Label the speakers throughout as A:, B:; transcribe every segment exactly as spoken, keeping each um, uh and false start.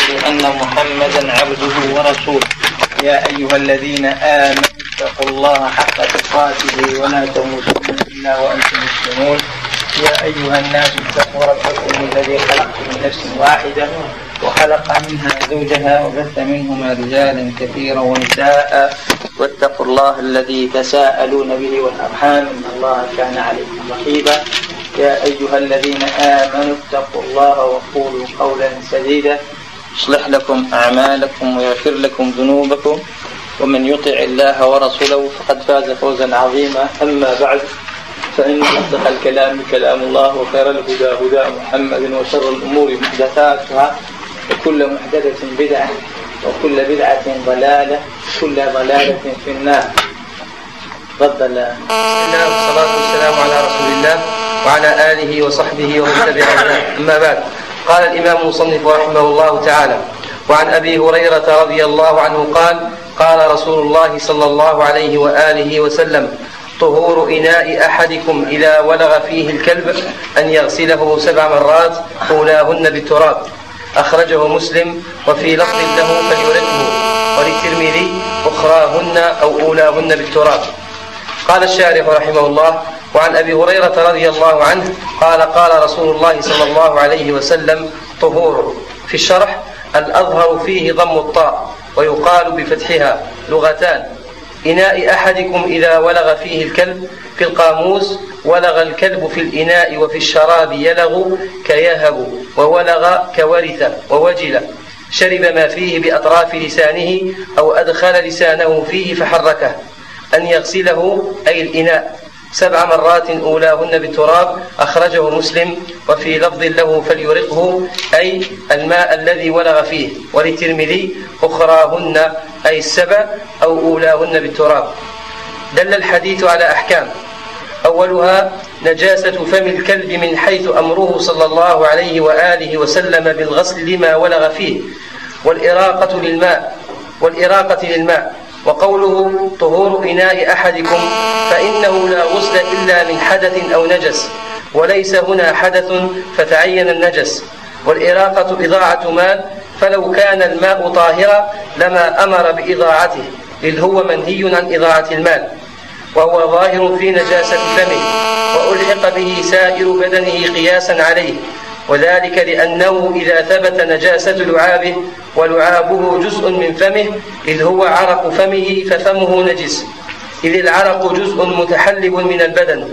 A: وأشهد أن محمدا عبده ورسوله. يا أيها الذين آمنوا اتقوا الله حق تقاته ولا تموتن إلا وأنتم مسلمون. يا أيها الناس اتقوا ربكم الذي خلقكم من نفس واحدة وخلق منها زوجها وبث منهما رجالا كثيرا ونساء واتقوا الله الذي تساءلون به والأرحام إن الله كان عليكم رقيبا. يا أيها الذين آمنوا اتقوا الله وقولوا قولا سديدا يصلح لكم أعمالكم ويغفر لكم ذنوبكم ومن يطع الله ورسوله فقد فاز فوزا عظيما. أما بعد فإن أصدق الكلام كلام الله وخير الهدى هدى محمد وشر الأمور محدثاتها وكل محدثة بدعة وكل بدعة ضلالة وكل ضلالة في النار. تفضل.
B: بسم الله والصلاة والسلام على رسول الله وعلى آله وصحبه ومن تبعهم. أما بعد، قال الإمام المصنف رحمه الله تعالى: وعن أبي هريرة رضي الله عنه قال: قال رسول الله صلى الله عليه وآله وسلم: طهور إناء أحدكم إذا ولغ فيه الكلب أن يغسله سبع مرات أولاهن بالتراب. أخرجه مسلم، وفي لفظ له فليرقه، وللترمذي أخراهن أو أولاهن بالتراب. قال الشارح رحمه الله: وعن أبي هريرة رضي الله عنه قال: قال رسول الله صلى الله عليه وسلم: طهور. في الشرح: الأظهر فيه ضم الطاء ويقال بفتحها. لغتان: إناء أحدكم إذا ولغ فيه الكلب. في القاموس: ولغ الكلب في الإناء وفي الشراب يلغ كيهب، وولغ كورث ووجل، شرب ما فيه بأطراف لسانه أو أدخل لسانه فيه فحركه. أن يغسله أي الإناء سبع مرات أولاهن بالتراب. أخرجه مسلم، وفي لفظ له فليرقه أي الماء الذي ولغ فيه. وللترمذي أخراهن أي السبع أو أولاهن بالتراب. دل الحديث على أحكام: أولها نجاسة فم الكلب من حيث أمره صلى الله عليه وآله وسلم بالغسل لما ولغ فيه، والإراقة للماء والإراقة للماء وقوله طهور إناء أحدكم فإنه لا غسل إلا من حدث أو نجس، وليس هنا حدث فتعين النجس. والإراقة إضاعة مال، فلو كان الماء طاهرا لما أمر بإضاعته، إذ هو منهي عن إضاعة المال، وهو ظاهر في نجاسة فمه، وألحق به سائر بدنه قياسا عليه، وذلك لأنه إذا ثبت نجاسة لعابه ولعابه جزء من فمه إذ هو عرق فمه ففمه نجس، إذ العرق جزء متحلب من البدن،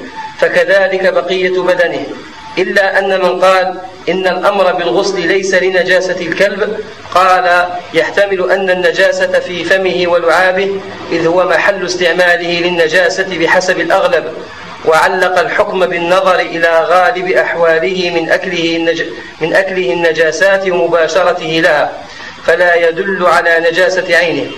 B: فكذلك بقية بدنه. إلا أن من قال إن الأمر بالغسل ليس لنجاسة الكلب قال يحتمل أن النجاسة في فمه ولعابه إذ هو محل استعماله للنجاسة بحسب الأغلب، وعلق الحكم بالنظر إلى غالب أحواله من أكله, النج... من أكله النجاسات ومباشرته لها، فلا يدل على نجاسة عينه.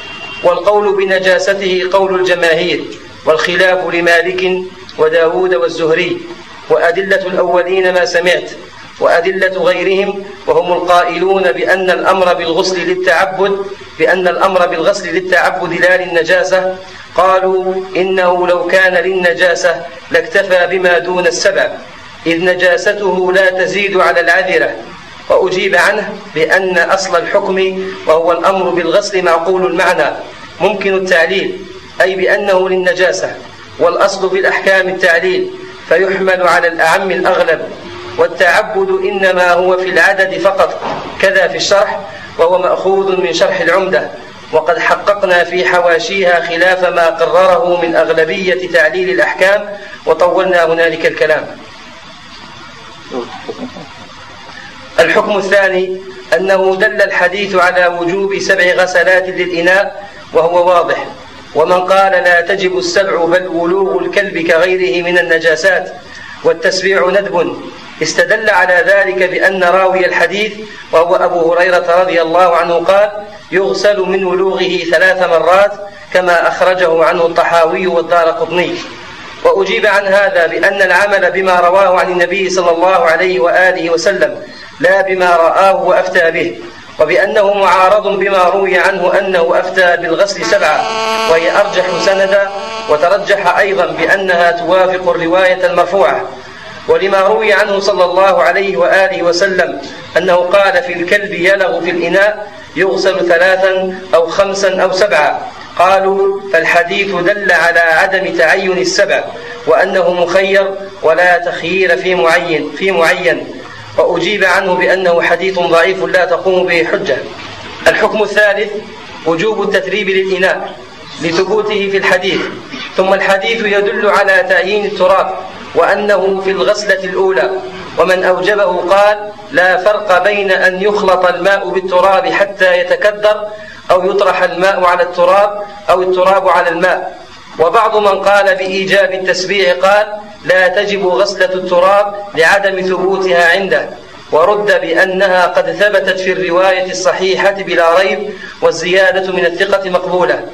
B: والقول بنجاسته قول الجماهير، والخلاف لمالك وداود والزهري. وأدلة الأولين ما سمعت، وأدلة غيرهم وهم القائلون بأن الأمر بالغسل للتعبد بأن الأمر بالغسل للتعبد لا للنجاسة قالوا إنه لو كان للنجاسة لاكتفى بما دون السبع، إذ نجاسته لا تزيد على العذرة. وأجيب عنه بأن أصل الحكم وهو الأمر بالغسل معقول المعنى ممكن التعليل، أي بأنه للنجاسة، والأصل في الأحكام التعليل، فيحمل على الأعم الأغلب، والتعبد إنما هو في العدد فقط، كذا في الشرح، وهو مأخوذ من شرح العمدة. وقد حققنا في حواشيها خلاف ما قرره من أغلبية تعليل الأحكام، وطولنا هنالك الكلام. الحكم الثاني أنه دل الحديث على وجوب سبع غسلات للإناء، وهو واضح. ومن قال لا تجب السبع بل ولوغ الكلب كغيره من النجاسات، والتسبيع ندب، استدل على ذلك بأن راوي الحديث وهو أبو هريرة رضي الله عنه قال يغسل من ولوغه ثلاث مرات، كما أخرجه عنه الطحاوي والدارقطني. وأجيب عن هذا بأن العمل بما رواه عن النبي صلى الله عليه وآله وسلم لا بما رآه وأفتى به، وبأنه معارض بما روي عنه أنه أفتى بالغسل سبعة، وهي أرجح سندا، وترجح أيضا بأنها توافق الرواية المرفوعة. ولما روي عنه صلى الله عليه وآله وسلم أنه قال في الكلب يلغ في الإناء يغسل ثلاثا أو خمسا أو سبعا. قالوا فالحديث دل على عدم تعين السبع وأنه مخير ولا تخيير في معين, في معين وأجيب عنه بأنه حديث ضعيف لا تقوم به حجة. الحكم الثالث وجوب التتريب للإناء لثبوته في الحديث. ثم الحديث يدل على تعيين التراب وأنه في الغسلة الأولى، ومن أوجبه قال لا فرق بين أن يخلط الماء بالتراب حتى يتكدر أو يطرح الماء على التراب أو التراب على الماء. وبعض من قال بإيجاب التسبيع قال لا تجب غسلة التراب لعدم ثبوتها عنده، ورد بأنها قد ثبتت في الرواية الصحيحة بلا ريب، والزيادة من الثقة مقبولة.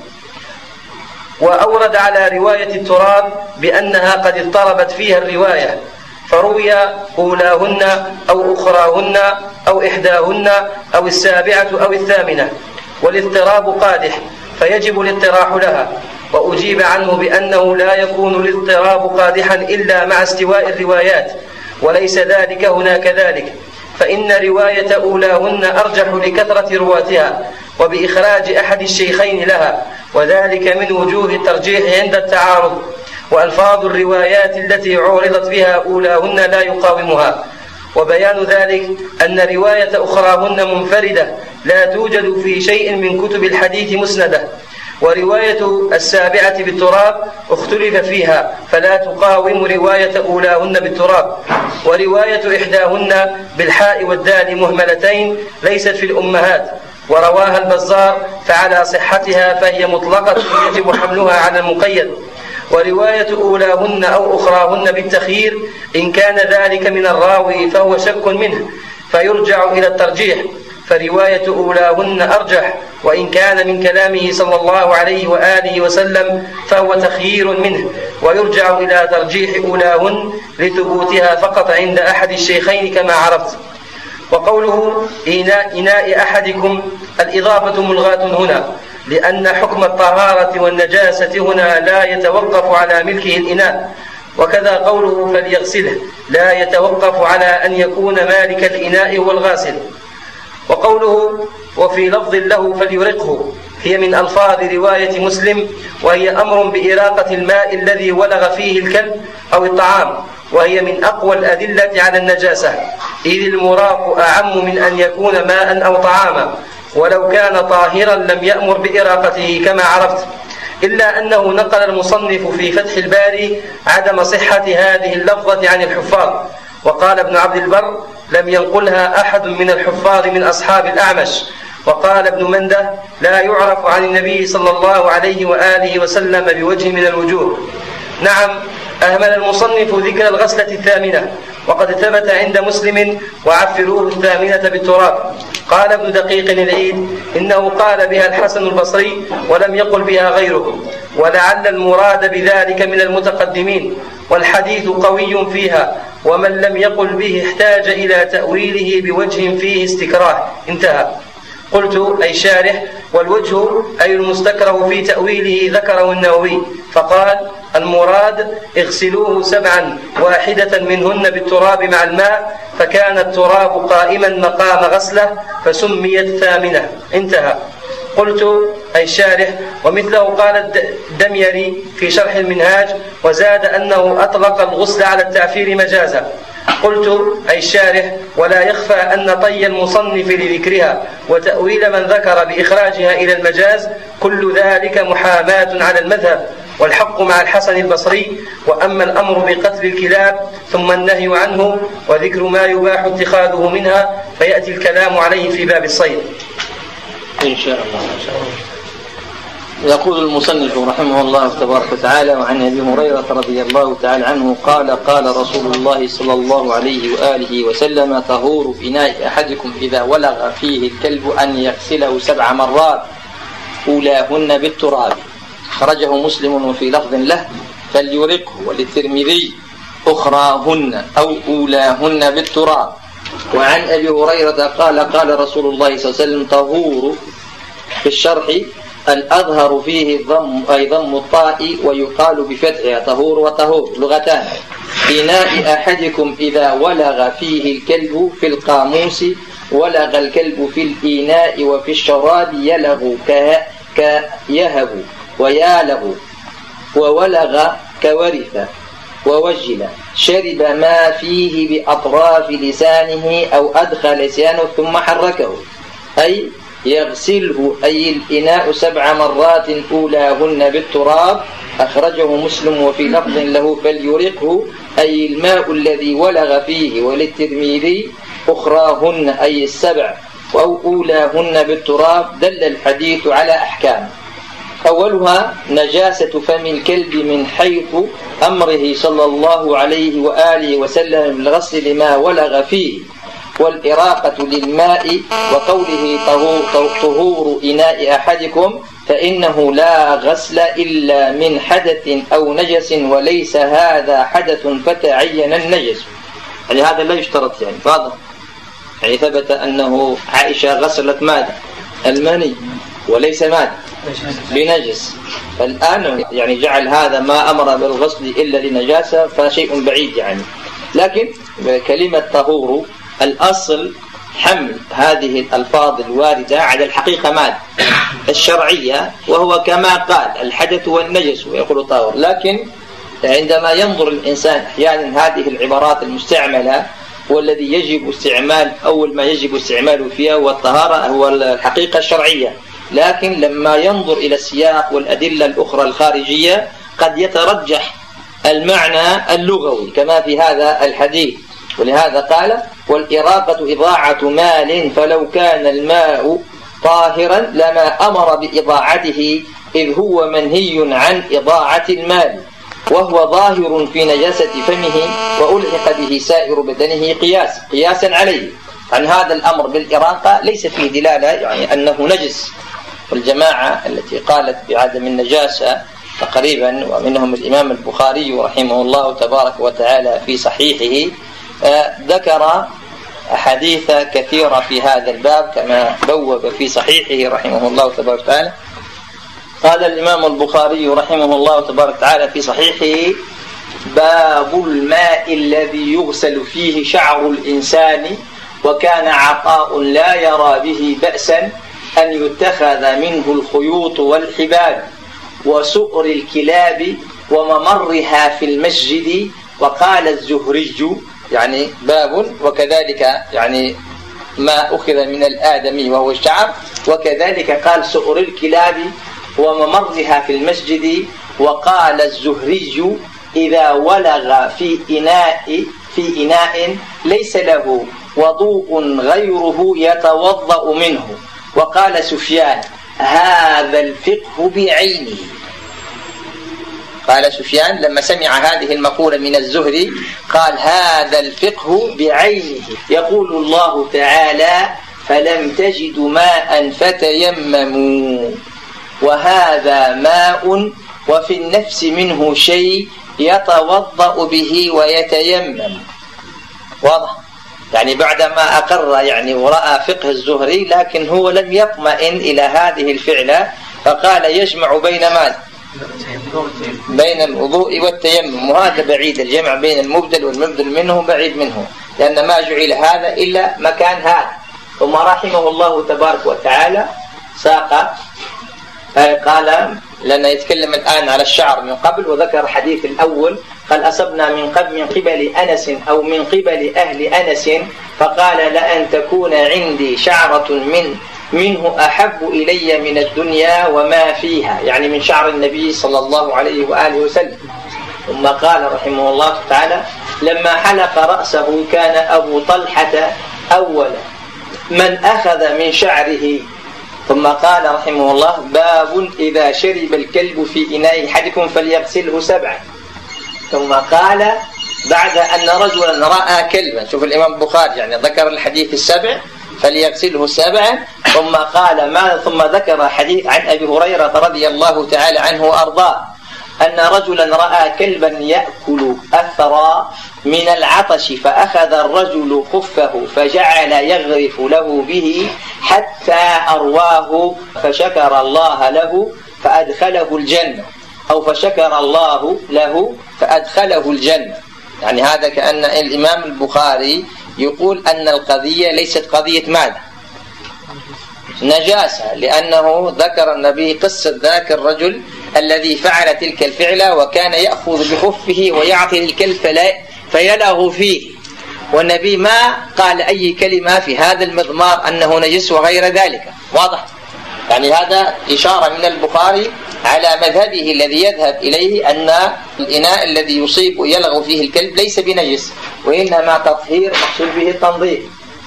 B: وأورد على رواية التراب بأنها قد اضطربت فيها الرواية، فروي أولاهن أو أخراهن أو إحداهن أو السابعة أو الثامنة، والاضطراب قادح فيجب الاضطراح لها. وأجيب عنه بأنه لا يكون الاضطراب قادحا إلا مع استواء الروايات، وليس ذلك هنا كذلك، فإن رواية أولاهن أرجح لكثرة رواتها وبإخراج أحد الشيخين لها، وذلك من وجوه الترجيح عند التعارض. وألفاظ الروايات التي عورضت بها أولاهن لا يقاومها. وبيان ذلك أن رواية أخراهن منفردة لا توجد في شيء من كتب الحديث مسندة، ورواية السابعة بالتراب اختلف فيها فلا تقاوم رواية أولاهن بالتراب. ورواية إحداهن بالحاء والدال مهملتين ليست في الأمهات، ورواها البزار فعلى صحتها فهي مطلقة يجب حملها على المقيد. ورواية أولاهن أو أخراهن بالتخيير إن كان ذلك من الراوي فهو شك منه فيرجع إلى الترجيح، فرواية أولاهن أرجح، وإن كان من كلامه صلى الله عليه وآله وسلم فهو تخيير منه، ويرجع إلى ترجيح أولاهن لثبوتها فقط عند أحد الشيخين كما عرفت. وقوله إناء, إناء أحدكم الإضافة ملغاة هنا، لأن حكم الطهارة والنجاسة هنا لا يتوقف على ملكه الإناء، وكذا قوله فليغسله لا يتوقف على أن يكون مالك الإناء هو الغاسل. وقوله وفي لفظ له فليرقه هي من ألفاظ رواية مسلم، وهي أمر بإراقة الماء الذي ولغ فيه الكلب أو الطعام، وهي من أقوى الأدلة على النجاسة، إذ المراق أعم من أن يكون ماء أو طعاما، ولو كان طاهرا لم يأمر بإراقته كما عرفت، إلا أنه نقل المصنف في فتح الباري عدم صحة هذه اللفظة عن الحفاظ. وقال ابن عبد البر لم ينقلها أحد من الحفاظ من أصحاب الأعمش. وقال ابن منده لا يعرف عن النبي صلى الله عليه وآله وسلم بوجه من الوجوه. نعم، أهمل المصنف ذكر الغسلة الثامنة، وقد ثبت عند مسلم وعفروه الثامنة بالتراب. قال ابن دقيق العيد إنه قال بها الحسن البصري ولم يقل بها غيره، ولعل المراد بذلك من المتقدمين، والحديث قوي فيها، ومن لم يقل به احتاج إلى تأويله بوجه فيه استكراه. انتهى. قلت أي شارح، والوجه أي المستكره في تأويله ذكره النووي، فقال المراد اغسلوه سبعا واحدة منهن بالتراب مع الماء، فكان التراب قائما مقام غسله فسميت ثامنة. انتهى. قلت أي شارح، ومثله قال الدميري في شرح المنهاج، وزاد أنه أطلق الغسل على التعفير مجازا. قلت أي الشارح ولا يخفى أن طي المصنف لذكرها وتأويل من ذكر بإخراجها إلى المجاز كل ذلك محاماة على المذهب، والحق مع الحسن البصري. وأما الأمر بقتل الكلاب ثم النهي عنه وذكر ما يباح اتخاذه منها فيأتي الكلام عليه في باب الصيد
A: إن شاء الله. إن شاء الله. يقول المصنف رحمه الله تبارك وتعالى: وعن أبي هريرة رضي الله تعالى عنه قال: قال رسول الله صلى الله عليه وآله وسلم: طهور إناء أحدكم إذا ولغ فيه الكلب أن يغسله سبع مرات أولاهن بالتراب. خرجه مسلم وفي لفظ له فليرقه، وللترمذي أخراهن أو أولاهن بالتراب. وعن أبي هريرة قال: قال رسول الله صلى الله عليه وسلم: طهور في الشرح الأظهر فيه ضم أي ضم الطاء، ويقال بفتحها طهور وطهور لغتان، إناء أحدكم إذا ولغ فيه الكلب في القاموس ولغ الكلب في الإناء وفي الشراب يلغ كيهب ويالغ وولغ كورث ووجل شرب ما فيه بأطراف لسانه أو أدخل لسانه ثم حركه، أي يغسله أي الإناء سبع مرات أولاهن بالتراب. أخرجه مسلم وفي لفظ له فليرقه أي الماء الذي ولغ فيه، وللترمذي أخراهن أي السبع أو أولاهن بالتراب. دل الحديث على أحكام. أولها نجاسة فم الكلب من حيث أمره صلى الله عليه وآله وسلم بالغسل لما ولغ فيه، والإراقة للماء، وقوله طهور, طهور إناء أحدكم فإنه لا غسل إلا من حدث أو نجس وليس هذا حدث فتعين النجس. يعني هذا لا يشترط، يعني واضح. يعني ثبت أنه عائشة غسلت ماذا؟ المني وليس ماذا؟ بنجس. فالآن يعني جعل هذا ما أمر بالغسل إلا لنجاسة فشيء بعيد يعني. لكن كلمة طهور الأصل حمل هذه الألفاظ الواردة على الحقيقة ماذا؟ الشرعية، وهو كما قال الحدث والنجس ويقول طاهر. لكن عندما ينظر الإنسان أحيانا هذه العبارات المستعملة والذي يجب استعمال أول ما يجب استعماله فيها والطهارة هو الحقيقة الشرعية، لكن لما ينظر إلى السياق والأدلة الأخرى الخارجية قد يترجح المعنى اللغوي كما في هذا الحديث. ولهذا قال والإراقة إضاعة مال فلو كان الماء طاهرا لما أمر بإضاعته إذ هو منهي عن إضاعة المال، وهو ظاهر في نجاسة فمه وألحق به سائر بدنه قياس قياسا عليه. عن هذا الأمر بالإراقة ليس فيه دلالة يعني أنه نجس. والجماعة التي قالت بعدم النجاسة تقريبا ومنهم الإمام البخاري رحمه الله تبارك وتعالى في صحيحه ذكر أحاديث كثيرة في هذا الباب كما بوب في صحيحه رحمه الله تبارك وتعالى. قال الإمام البخاري رحمه الله تبارك وتعالى في صحيحه باب الماء الذي يغسل فيه شعر الإنسان وكان عطاء لا يرى به بأسا أن يتخذ منه الخيوط والحبال وسؤر الكلاب وممرها في المسجد. وقال الزهري يعني باب وكذلك يعني ما أخذ من الآدمي وهو الشعر، وكذلك قال سؤر الكلاب وممرها في المسجد. وقال الزهري إذا ولغ في إناء في إناء ليس له وضوء غيره يتوضأ منه. وقال سفيان هذا الفقه بعينه. قال سفيان لما سمع هذه المقولة من الزهري قال هذا الفقه بعينه. يقول الله تعالى فلم تجدوا ماء فتيمموا، وهذا ماء وفي النفس منه شيء يتوضأ به ويتيمم. واضح؟ يعني بعدما أقر يعني ورأى فقه الزهري لكن هو لم يطمئن إلى هذه الفعلة فقال يجمع بين ماذا؟ بين الوضوء والتيمم، وهذا بعيد. الجمع بين المبدل والمبدل منه بعيد منه، لأن ما جعل هذا إلا مكان هذا. ثم رحمه الله تبارك وتعالى ساق قال لأنه يتكلم الآن على الشعر من قبل، وذكر الحديث الأول قال أصبنا من قبل من قبل أنس أو من قبل أهل أنس فقال لأن تكون عندي شعرة من منه أحب إلي من الدنيا وما فيها، يعني من شعر النبي صلى الله عليه وآله وسلم. ثم قال رحمه الله تعالى لما حلق رأسه كان أبو طلحة أول من أخذ من شعره. ثم قال رحمه الله باب إذا شرب الكلب في إناء أحدكم فليغسله سبعا. ثم قال بعد أن رجلا رأى كلبا، شوف الإمام البخاري يعني ذكر الحديث السبع فليغسله سبعا، ثم قال ما ثم ذكر حديث عن أبي هريرة رضي الله تعالى عنه وأرضاه أن رجلا رأى كلبا يأكل أثرا من العطش فأخذ الرجل خفه فجعل يغرف له به حتى أرواه فشكر الله له فأدخله الجنة، أو فشكر الله له فأدخله الجنة. يعني هذا كأن الإمام البخاري يقول أن القضية ليست قضية ماذا؟ نجاسة، لأنه ذكر النبي قصة ذاك الرجل الذي فعل تلك الفعلة وكان يأخذ بخفه ويعطي الكلب فيلغ فيه، والنبي ما قال أي كلمة في هذا المضمار أنه نجس وغير ذلك. واضح؟ يعني هذا إشارة من البخاري على مذهبه الذي يذهب إليه أن الإناء الذي يصيب ويلغ فيه الكلب ليس بنجس، وإنما تطهير محصول به التنظيف.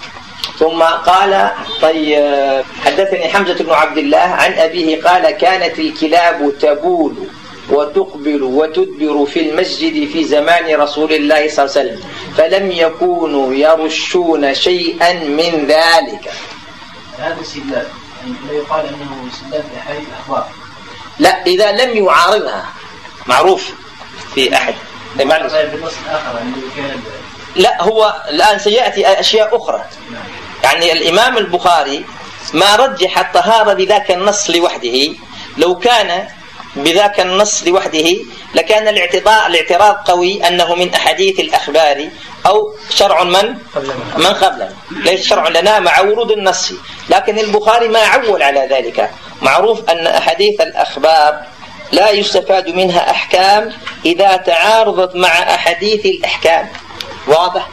A: ثم قال طيب حدثني حمزة بن عبد الله عن أبيه قال كانت الكلاب تبول وتقبل وتدبر في المسجد في زمان رسول الله صلى الله عليه وسلم فلم يكونوا يرشون شيئا من ذلك.
C: هذا استدلال، يعني لا يقال أنه استدلال في أحاديث الأخبار.
A: لا، إذا لم يعارضها معروف في أحد.
C: بالنص الآخر يعني كان
A: لا، هو الآن سيأتي أشياء أخرى. يعني الإمام البخاري ما رجح الطهارة بذاك النص لوحده، لو كان بذاك النص لوحده لكان الاعتراض الاعتراض قوي أنه من أحاديث الأخبار أو شرع من من قبلنا، ليس شرع لنا مع ورود النص. لكن البخاري ما عول على ذلك. معروف أن أحاديث الأخبار لا يستفاد منها أحكام إذا تعارضت مع أحاديث الأحكام. واضح؟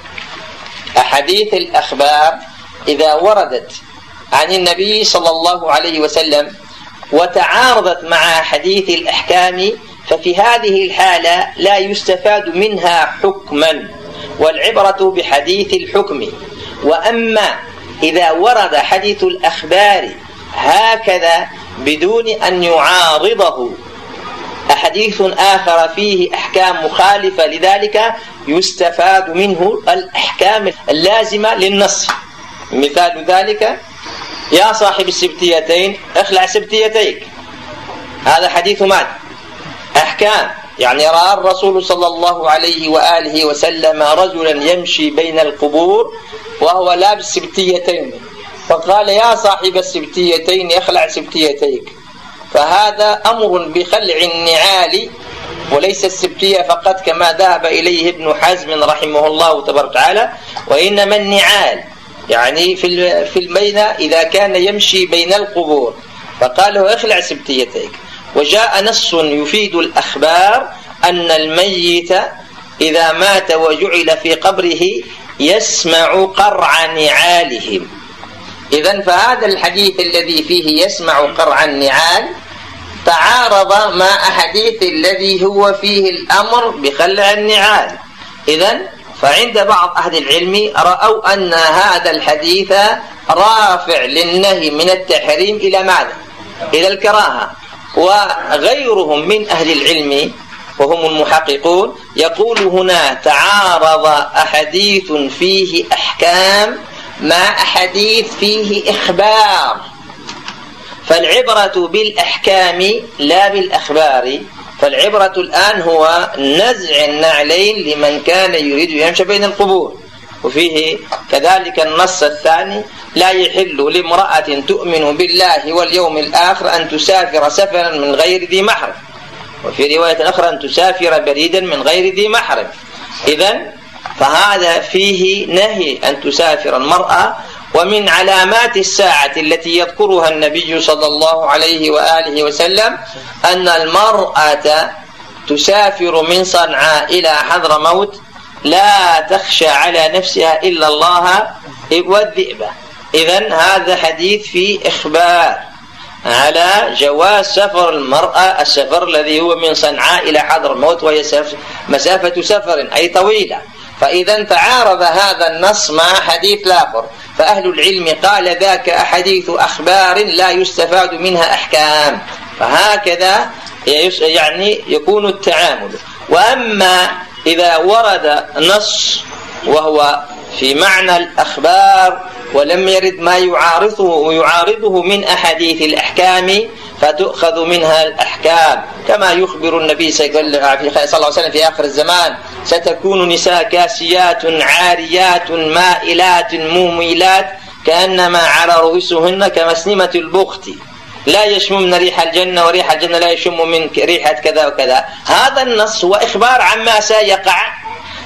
A: أحاديث الأخبار إذا وردت عن النبي صلى الله عليه وسلم وتعارضت مع حديث الأحكام ففي هذه الحالة لا يستفاد منها حكما، والعبرة بحديث الحكم. وأما إذا ورد حديث الأخبار هكذا بدون أن يعارضه أحاديث آخر فيه أحكام مخالفة لذلك يستفاد منه الأحكام اللازمة للنص. مثال ذلك يا صاحب السبتيتين اخلع سبتيتيك، هذا حديث ماذا؟ أحكام. يعني رأى الرسول صلى الله عليه وآله وسلم رجلا يمشي بين القبور وهو لابس سبتيتين فقال يا صاحب السبتيتين اخلع سبتيتيك، فهذا أمر بخلع النعال وليس السبتية فقط كما ذهب إليه ابن حزم رحمه الله تبارك وتعالى، وإنما النعال يعني في في البين إذا كان يمشي بين القبور فقال له اخلع سبتيتيك. وجاء نص يفيد الأخبار أن الميت إذا مات وجعل في قبره يسمع قرع نعالهم. إذن فهذا الحديث الذي فيه يسمع قرع النعال تعارض مع أحاديث الذي هو فيه الأمر بخلع النعال. إذن فعند بعض أهل العلم رأوا أن هذا الحديث رافع للنهي من التحريم إلى ماذا؟ إلى الكراهة. وغيرهم من أهل العلم وهم المحققون يقول هنا تعارض أحاديث فيه أحكام مع أحاديث فيه إخبار، فالعبرة بالأحكام لا بالأخبار. فالعبرة الآن هو نزع النعلين لمن كان يريد يمشي بين القبور. وفيه كذلك النص الثاني لا يحل لامرأة تؤمن بالله واليوم الآخر أن تسافر سفرا من غير ذي محرم، وفي رواية أخرى أن تسافر بريدا من غير ذي محرم. إذن فهذا فيه نهي أن تسافر المرأة. ومن علامات الساعة التي يذكرها النبي صلى الله عليه وآله وسلم أن المرأة تسافر من صنعاء إلى حضرموت لا تخشى على نفسها إلا الله والذئب. إذن هذا حديث فيه إخبار على جواز سفر المرأة، السفر الذي هو من صنعاء إلى حضرموت وهي مسافة سفر أي طويلة. فإذا تعارض هذا النص مع حديث الآخر، فأهل العلم قال ذاك أحاديث أخبار لا يستفاد منها أحكام، فهكذا يعني يكون التعامل. وأما إذا ورد نص وهو في معنى الأخبار ولم يرد ما يعارضه ويعارضه من أحاديث الأحكام فتؤخذ منها الأحكام، كما يخبر النبي صلى الله عليه وسلم في آخر الزمان ستكون نساء كاسيات عاريات مائلات مميلات كأنما على رؤوسهن كمسنمة البخت لا يشممن ريح الجنة وريح الجنة لا يشم من ريحة كذا وكذا. هذا النص هو إخبار عما سيقع،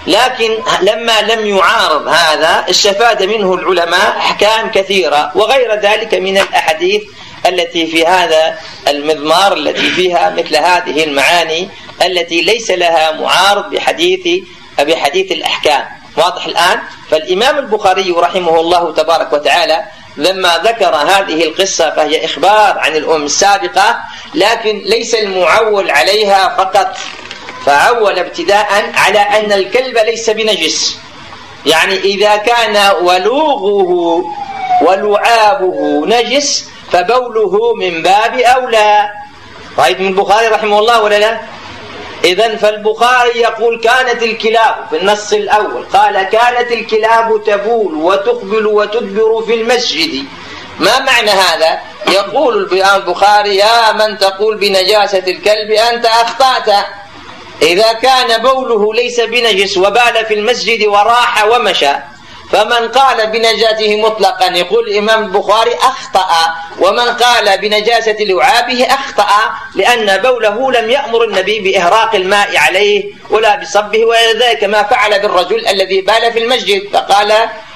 A: لكن لما لم يعارض هذا استفاد منه العلماء أحكام كثيرة وغير ذلك من الأحاديث التي في هذا المضمار التي فيها مثل هذه المعاني التي ليس لها معارض بحديث بحديث الأحكام. واضح الآن؟ فالإمام البخاري رحمه الله تبارك وتعالى لما ذكر هذه القصة فهي إخبار عن الأمم السابقة، لكن ليس المعول عليها فقط، فعول ابتداء على أن الكلب ليس بنجس، يعني إذا كان ولوغه ولعابه نجس فبوله من باب أولى. رأيت من البخاري رحمه الله ولا لا؟ إذن فالبخاري يقول كانت الكلاب في النص الأول، قال كانت الكلاب تبول وتقبل وتدبر في المسجد. ما معنى هذا؟ يقول البخاري يا من تقول بنجاسة الكلب أنت أخطأت، إذا كان بوله ليس بنجس وبال في المسجد وراح ومشى، فمن قال بنجاته مطلقا يقول الإمام البخاري أخطأ، ومن قال بنجاسة لعابه أخطأ، لأن بوله لم يأمر النبي بإهراق الماء عليه ولا بصبه، وذلك ما فعل بالرجل الذي بال في المسجد فقال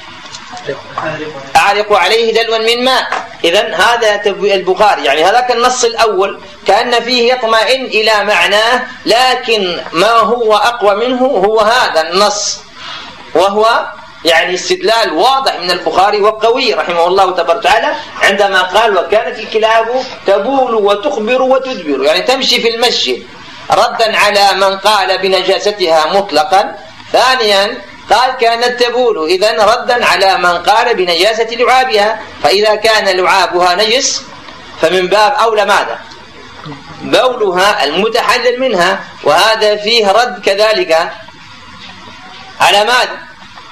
A: أعرق عليه دلوا من ماء. إذن هذا البخاري يعني هذاك النص الأول كأن فيه يطمئن إلى معناه، لكن ما هو أقوى منه هو هذا النص، وهو يعني استدلال واضح من البخاري وقوي رحمه الله تبارك وتعالى عندما قال وكانت الكلاب تبول وتخبر وتدبر، يعني تمشي في المسجد، ردا على من قال بنجاستها مطلقا. ثانيا قال كانت تبول، إذن ردا على من قال بنجاسة لعابها، فإذا كان لعابها نجس فمن باب أولى ماذا؟ بولها المتحلل منها، وهذا فيه رد كذلك على ماذا؟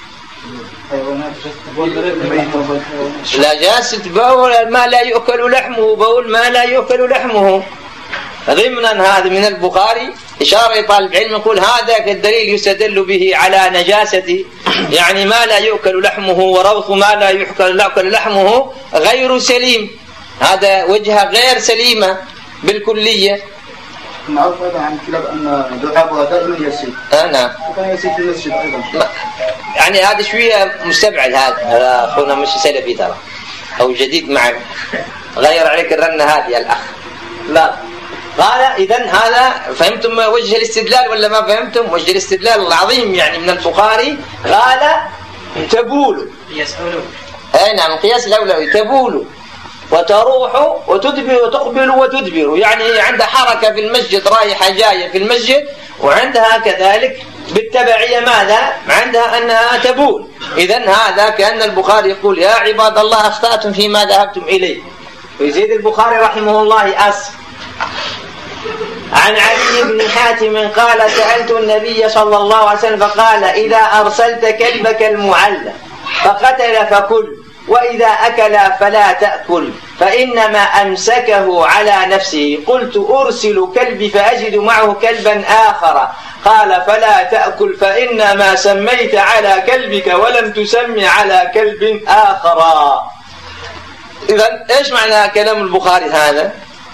A: لا جاسة بول ما لا يؤكل لحمه، بول ما لا يؤكل لحمه ضمنا. هذا من البخاري إشارة طالب علم يقول هذا كالدليل يستدل به على نجاسة يعني ما لا يؤكل لحمه، وروث ما لا يؤكل لحمه غير سليم، هذا وجهة غير سليمة بالكلية.
C: معروف أيضا عن الكلاب أن لعابها دائما يسيل.
A: آه نعم.
C: وكان يسيل في المسجد أيضا.
A: يعني هذا شوية مستبعد، هذا أخونا مش سلفي ترى أو جديد معنا، غير عليك الرنة هذه الأخ. لا قال إذن هذا فهمتم وجه الاستدلال ولا ما فهمتم وجه الاستدلال العظيم يعني من البخاري؟ قال تبول
C: يسألون.
A: أي نعم قياس الأولوي، تبول وتروح وتدبر وتقبل وتدبر، يعني عندها حركة في المسجد رايحة جاية في المسجد، وعندها كذلك بالتبعية ماذا؟ عندها أنها تبول. إذن هذا كأن البخاري يقول يا عباد الله أخطأتم فيما ذهبتم إليه. ويزيد البخاري رحمه الله أس عن علي بن حاتم قال سألت النبي صلى الله عليه وسلم فقال إذا أرسلت كلبك المعلم فقتل فكل، وإذا أكل فلا تأكل، فإنما أمسكه على نفسه. قلت أرسل كلبي فأجد معه كلبا آخر، قال فلا تأكل فإنما سميت على كلبك ولم تسمي على كلب آخر. إذن إيش معنى كلام البخاري هذا؟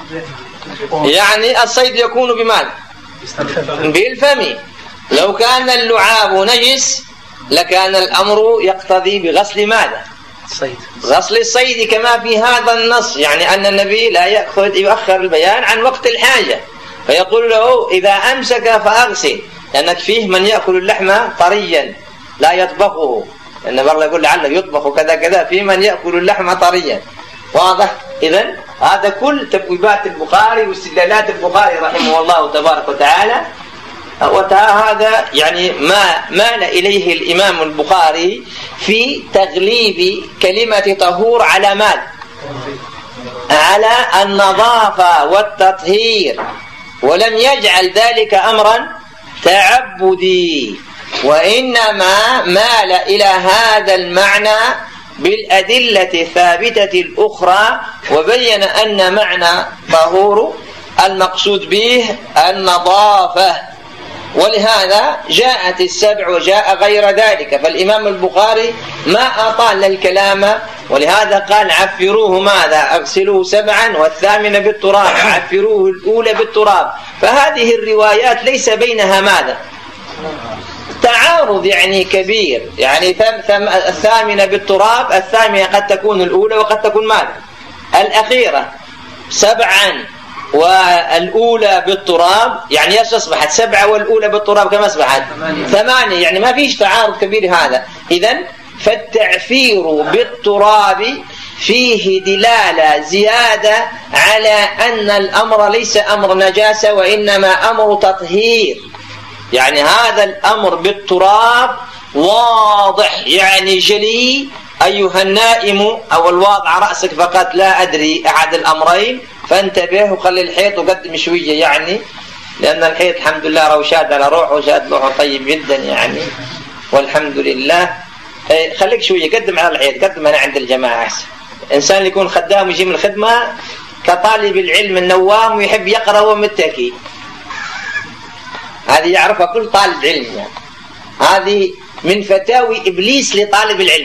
A: يعني الصيد يكون بماذا؟ بالفم. لو كان اللعاب نجس لكان الأمر يقتضي بغسل ماذا؟
B: الصيد.
A: غسل الصيد كما في هذا النص، يعني أن النبي لا يأخذ يؤخر البيان عن وقت الحاجة، فيقول له إذا أمسك فأغسل، لأنك فيه من يأكل اللحم طريا لا يطبخه، لأن الله يقول لعله يطبخ كذا كذا، في من يأكل اللحم طريا. واضح؟ إذن هذا كل تبويبات البخاري واستدلالات البخاري رحمه الله تبارك وتعالى، وهذا يعني ما مال إليه الإمام البخاري في تغليب كلمة طهور على مال على النظافة والتطهير، ولم يجعل ذلك أمرا تعبدي، وإنما مال إلى هذا المعنى بالأدلة الثابتة الأخرى، وبين أن معنى طهور المقصود به النظافة، ولهذا جاءت السبع وجاء غير ذلك. فالإمام البخاري ما أطال الكلام، ولهذا قال عفروه ماذا؟ أغسلوه سبعا والثامن بالتراب، عفروه الأولى بالتراب. فهذه الروايات ليس بينها ماذا؟ تعارض يعني كبير، يعني الثامنة بالتراب، الثامنة قد تكون الأولى وقد تكون ماذا الأخيرة. سبعا والأولى بالتراب، يعني ايش أصبحت سبعة والأولى بالتراب كم أصبحت ثمانية، يعني ما فيش تعارض كبير هذا. إذن فالتعفير بالتراب فيه دلالة زيادة على أن الأمر ليس أمر نجاسة وإنما أمر تطهير. يعني هذا الأمر بالتراب واضح يعني جلي. أيها النائم أو الواضع رأسك فقط لا أدري أحد الأمرين، فانتبه وخلي الحيط وقدم شوية، يعني لأن الحيط الحمد لله روشاد على روح وشاد لوحه طيب جدا يعني والحمد لله. خليك شوية قدم على الحيط، قدم أنا عند الجماعة أحسن. إنسان اللي يكون خدام ويجي من الخدمة كطالب العلم النوام ويحب يقرأ ومتكي، هذه يعرفها كل طالب علم يعني. هذه من فتاوي إبليس لطالب العلم.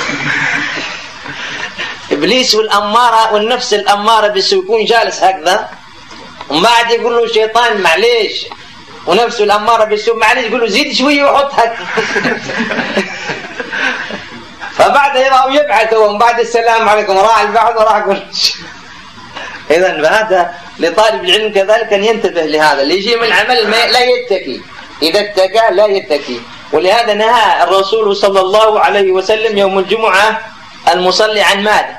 A: إبليس والأمارة والنفس الأمارة بس يكون جالس هكذا وبعد يقول له الشيطان معليش، ونفسه الأمارة بس معليش يقول له زيد شوية وحط هكذا. فبعد يراو يبحث ومن بعد السلام عليكم راح البحث وراح كل شيء. إذن هذا لطالب العلم كذلك أن ينتبه لهذا، اللي يجي من العمل لا يتكي، إذا اتكى لا يتكي. ولهذا نهى الرسول صلى الله عليه وسلم يوم الجمعة المصلي عن ماذا؟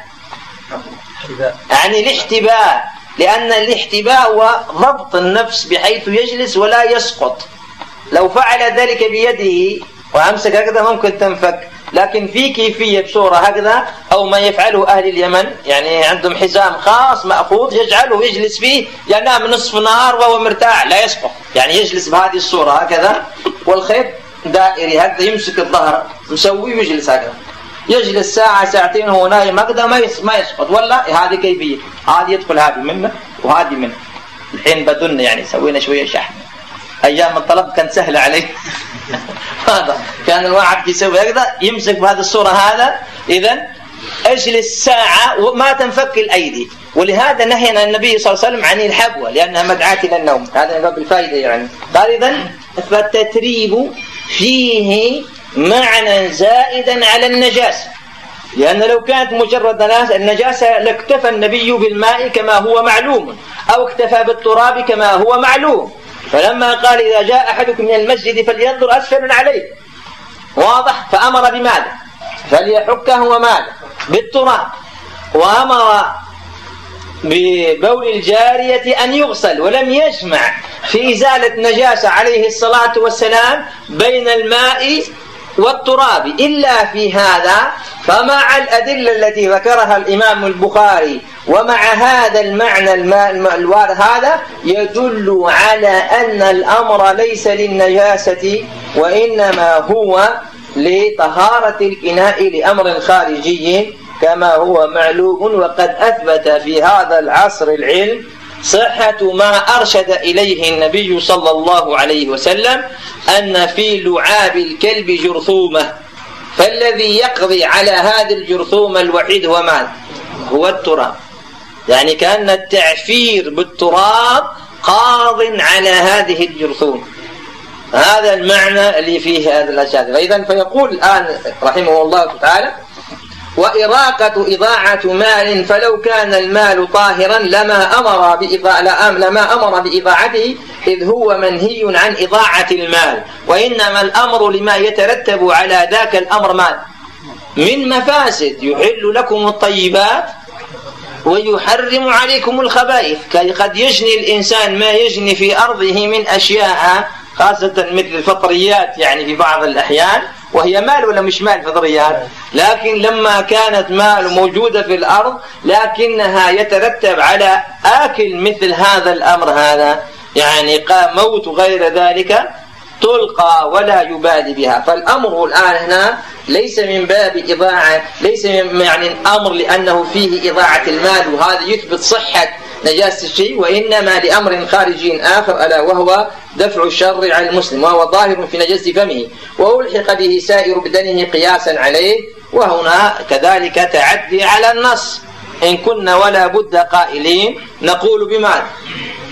A: عن الاحتباء، لأن الاحتباء هو ضبط النفس بحيث يجلس ولا يسقط. لو فعل ذلك بيده وأمسك هكذا ممكن تنفك، لكن في كيفية بصورة هكذا أو ما يفعله أهل اليمن، يعني عندهم حزام خاص مأخوذ يجعله يجلس فيه ينام نصف نهار وهو مرتاح لا يسقط، يعني يجلس بهذه الصورة هكذا والخيط دائري هكذا يمسك الظهر مسوي ويجلس هكذا، يجلس ساعة ساعتين هو نايم هكذا ما يسقط. ولا هذه كيفية، هذه يدخل هذه منه وهذه منه. الحين بدلنا يعني سوينا شوية شحن، أيام الطلب كان سهل عليه. هذا كان الواحد يسوي هكذا يمسك بهذه الصورة هذا. إذن اجلس ساعة وما تنفك الأيدي. ولهذا نهينا النبي صلى الله عليه وسلم عن الحبوة لأنها مدعاة إلى النوم، هذا من باب الفائدة يعني. قال إذن فالتتريب فيه معنى زائدا على النجاسة، لأن لو كانت مجرد النجاسة لاكتفى النبي بالماء كما هو معلوم، أو اكتفى بالتراب كما هو معلوم. فلما قال إذا جاء أحدكم من المسجد فلينظر أسفل عليه، واضح؟ فأمر بماذا؟ فليحكه وماذا؟ بالتراب. وأمر ببول الجارية أن يغسل، ولم يجمع في إزالة نجاسة عليه الصلاة والسلام بين الماء والتراب إلا في هذا. فمع الأدلة التي ذكرها الإمام البخاري ومع هذا المعنى الوارد هذا يدل على أن الأمر ليس للنجاسة وإنما هو لطهارة الإناء لأمر خارجي كما هو معلوم. وقد أثبت في هذا العصر العلم صحة ما أرشد إليه النبي صلى الله عليه وسلم، أن في لعاب الكلب جرثومة، فالذي يقضي على هذه الجرثومة الوحيد هو ماذا؟ هو التراب. يعني كأن التعفير بالتراب قاض على هذه الجرثومة. هذا المعنى اللي فيه هذا الأشياء. فإذا فيقول الآن رحمه الله تعالى: وإراقة إضاعة مال، فلو كان المال طاهرا لما أمر بإضاعة لما أمر بإضاعته، إذ هو منهي عن إضاعة المال، وإنما الأمر لما يترتب على ذاك الأمر مال من مفاسد. يحل لكم الطيبات ويحرم عليكم الخبائث. قد يجني الإنسان ما يجني في أرضه من أشياء خاصة مثل الفطريات يعني في بعض الأحيان، وهي مال ولا مش مال فطريات، لكن لما كانت مال موجودة في الأرض لكنها يترتب على آكل مثل هذا الأمر هذا يعني موت غير ذلك تلقى ولا يبالي بها. فالأمر الآن هنا ليس من باب إضاعة، ليس يعني الأمر لأنه فيه إضاعة المال وهذا يثبت صحة نجاسة الشيء، وإنما لأمر خارجي آخر ألا وهو دفع الشر على المسلم، وهو ظاهر في نجاسة فمه وألحق به سائر بدنه قياسا عليه. وهنا كذلك تعدي على النص. إن كنا ولا بد قائلين نقول بماذا؟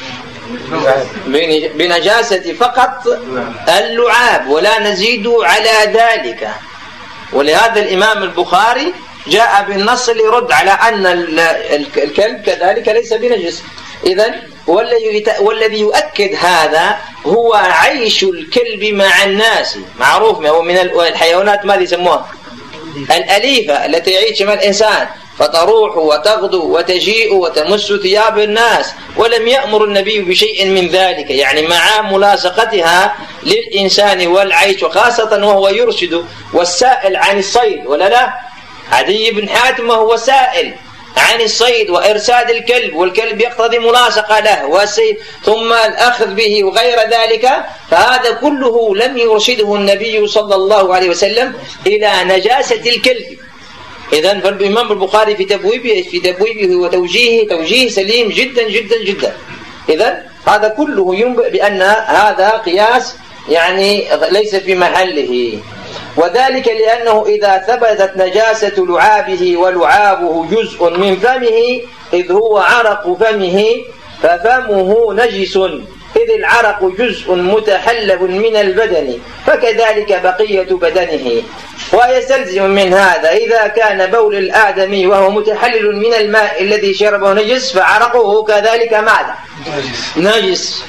A: بنجاسة فقط اللعاب ولا نزيد على ذلك. ولهذا الإمام البخاري جاء بالنص ليرد على أن الكلب كذلك ليس بنجس. إذن والذي يؤكد هذا هو عيش الكلب مع الناس. معروف هو من الحيوانات ماذا يسموها الأليفة التي يعيش مع الإنسان، فتروح وتغدو وتجيء وتمس ثياب الناس، ولم يأمر النبي بشيء من ذلك، يعني مع ملاصقتها للإنسان والعيش، وخاصة وهو يرشد والسائل عن الصيد. ولا لا؟ عدي بن حاتم هو سائل عن الصيد وإرساد الكلب، والكلب يقتضي ملاصقة له والسيد ثم الأخذ به وغير ذلك، فهذا كله لم يرشده النبي صلى الله عليه وسلم إلى نجاسة الكلب. إذن فالإمام البخاري في تبويبه في تبويبه وتوجيهه توجيه سليم جدا جدا جدا. إذن هذا كله ينبئ بأن هذا قياس يعني ليس في محله، وذلك لأنه إذا ثبتت نجاسة لعابه ولعابه جزء من فمه إذ هو عرق فمه ففمه نجس، إذ العرق جزء متحلب من البدن فكذلك بقية بدنه. ويستلزم من هذا إذا كان بول الآدمي وهو متحلل من الماء الذي شربه نجس فعرقه كذلك ماذا؟ نجس.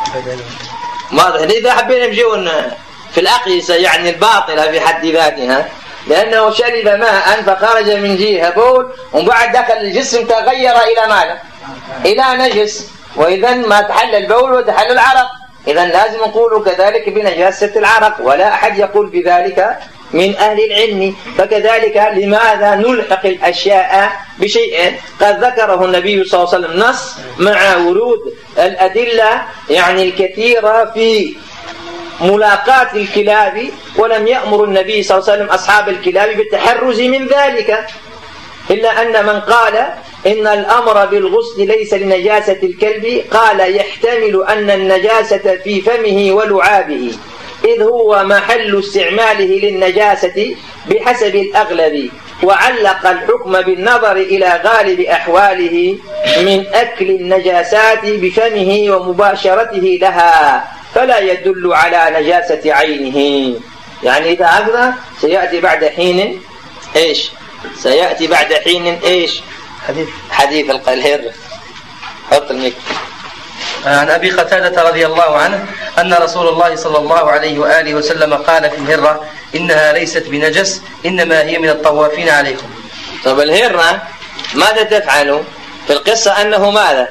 A: واضح؟ إذا حبينا نجيون في الأقيسة يعني الباطلة في حد ذاتها، لأنه شرب ماء فخرج من جهة بول وبعد دخل الجسم تغير إلى ماذا؟ إلى نجس، وإذا ما تحل البول وتحل العرق، إذا لازم نقول كذلك بنجاسة العرق، ولا أحد يقول بذلك من أهل العلم. فكذلك لماذا نلحق الأشياء بشيء قد ذكره النبي صلى الله عليه وسلم نص مع ورود الأدلة يعني الكثيرة في ملاقاة الكلاب، ولم يأمر النبي صلى الله عليه وسلم أصحاب الكلاب بالتحرز من ذلك، إلا أن من قال إن الأمر بالغسل ليس لنجاسة الكلب قال يحتمل أن النجاسة في فمه ولعابه، إذ هو محل استعماله للنجاسة بحسب الأغلب، وعلق الحكم بالنظر إلى غالب أحواله من أكل النجاسات بفمه ومباشرته لها، فلا يدل على نجاسة عينه. يعني إذا هذا سيأتي بعد حين إيش؟ سيأتي بعد حين إيش؟ حديث حديث القلهر. حط الميك.
B: عن أبي قتادة رضي الله عنه أن رسول الله صلى الله عليه وآله وسلم قال في الهرة إنها ليست بنجس إنما هي من الطوافين عليكم.
A: طب الهرة ماذا تفعل في القصة؟ أنه ماذا؟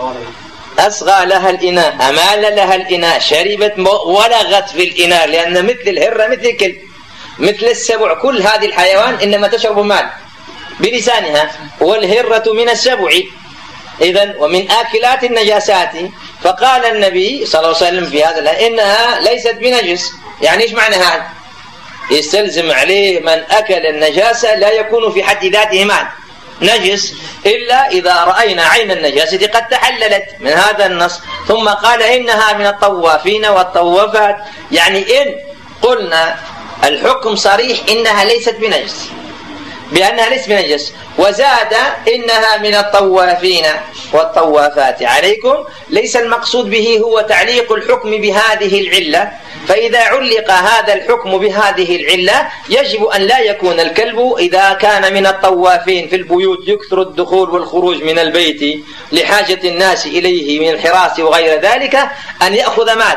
A: أصغى لها الإناء، أمال لها الإناء، شربت ولغت في الإناء، لأن مثل الهرة مثل الكلب مثل السبع، كل هذه الحيوان إنما تشرب مال بلسانها، والهرة من السبع إذن ومن آكلات النجاسات. فقال النبي صلى الله عليه وسلم في هذا إنها ليست بنجس. يعني إيش معنى هذا؟ يستلزم عليه من أكل النجاسة لا يكون في حد ذاته مال نجس إلا إذا رأينا عين النجاسة قد تحللت من هذا النص. ثم قال إنها من الطوافين والطوافات، يعني إن قلنا الحكم صريح إنها ليست بنجس بأنها ليست بنجس، وزاد إنها من الطوافين والطوافات عليكم، ليس المقصود به هو تعليق الحكم بهذه العلة. فإذا علق هذا الحكم بهذه العلة يجب أن لا يكون الكلب إذا كان من الطوافين في البيوت يكثر الدخول والخروج من البيت لحاجة الناس إليه من الحراس وغير ذلك أن يأخذ مال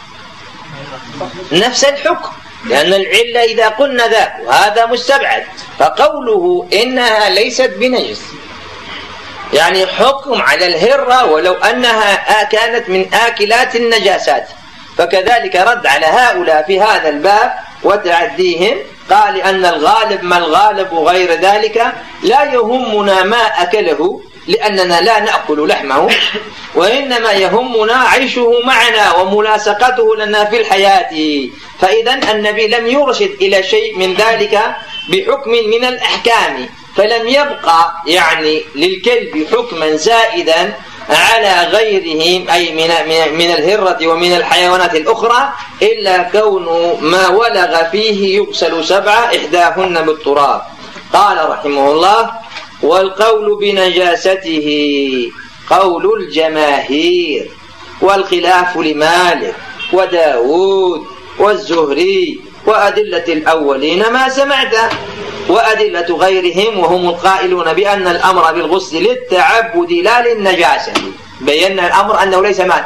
A: نفس الحكم، لأن العلة إذا قلنا ذاك وهذا مستبعد. فقوله إنها ليست بنجس يعني حكم على الهرة ولو أنها كانت من آكلات النجاسات. فكذلك رد على هؤلاء في هذا الباب وتعديهم، قال أن الغالب ما الغالب وغير ذلك لا يهمنا ما أكله لأننا لا نأكل لحمه، وإنما يهمنا عيشه معنا وملاصقته لنا في الحياة. فإذا النبي لم يرشد إلى شيء من ذلك بحكم من الأحكام، فلم يبقى يعني للكلب حكما زائدا على غيره أي من من الهرة ومن الحيوانات الأخرى إلا كون ما ولغ فيه يغسل سبعة إحداهن بالتراب. قال رحمه الله: والقول بنجاسته قول الجماهير، والخلاف لمالك وداود والزهري وأدلة الأولين ما سمعت، وأدلة غيرهم وهم القائلون بأن الأمر بالغسل للتعبد لا للنجاسة. بينا الأمر أنه ليس مال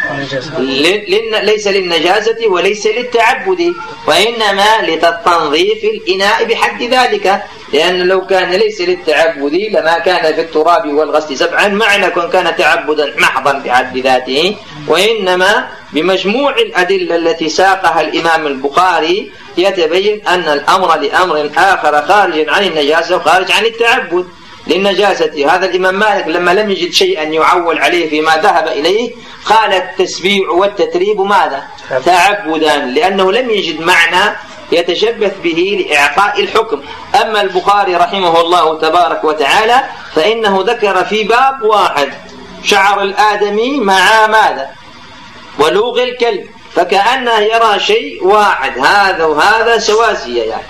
A: ليس للنجاسة وليس للتعبد، وإنما لتنظيف الإناء بحد ذلك، لأن لو كان ليس للتعبد لما كان في التراب والغسل سبعا، معنى كون كان تعبدا محضا بحد ذاته، وإنما بمجموع الأدلة التي ساقها الإمام البخاري يتبين أن الأمر لأمر آخر خارج عن النجاسة وخارج عن التعبد. للنجاسة هذا الإمام مالك لما لم يجد شيئا يعول عليه فيما ذهب إليه قال التسبيع والتتريب ماذا؟ تعبدا، لأنه لم يجد معنى يتشبث به لإعطاء الحكم. أما البخاري رحمه الله تبارك وتعالى فإنه ذكر في باب واحد شعر الآدمي مع ماذا؟ ولوغ الكلب، فكأنه يرى شيء واحد، هذا وهذا سواسية يعني.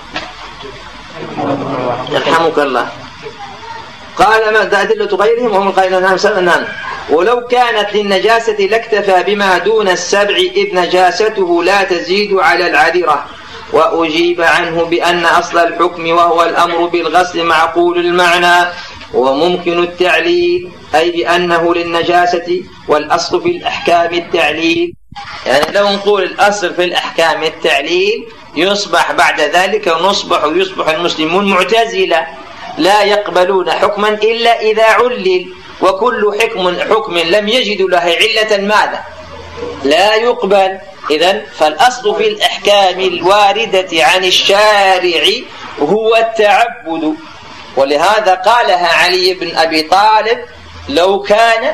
A: يرحمك الله. قال ما أدلة غيرهم وهم القائلون نعم سمعنا. ولو كانت للنجاسة لاكتفى بما دون السبع إذ نجاسته لا تزيد على العذرة. وأجيب عنه بأن أصل الحكم وهو الأمر بالغسل معقول المعنى وممكن التعليل، أي بأنه للنجاسة، والأصل في الأحكام التعليل. يعني لو نقول الأصل في الأحكام التعليل يصبح بعد ذلك ونصبح ويصبح المسلمون معتزلة لا يقبلون حكما إلا إذا علل، وكل حكم حكم لم يجد له علة ماذا؟ لا يقبل. إذن فالأصل في الأحكام الواردة عن الشارع هو التعبد، ولهذا قالها علي بن أبي طالب لو كان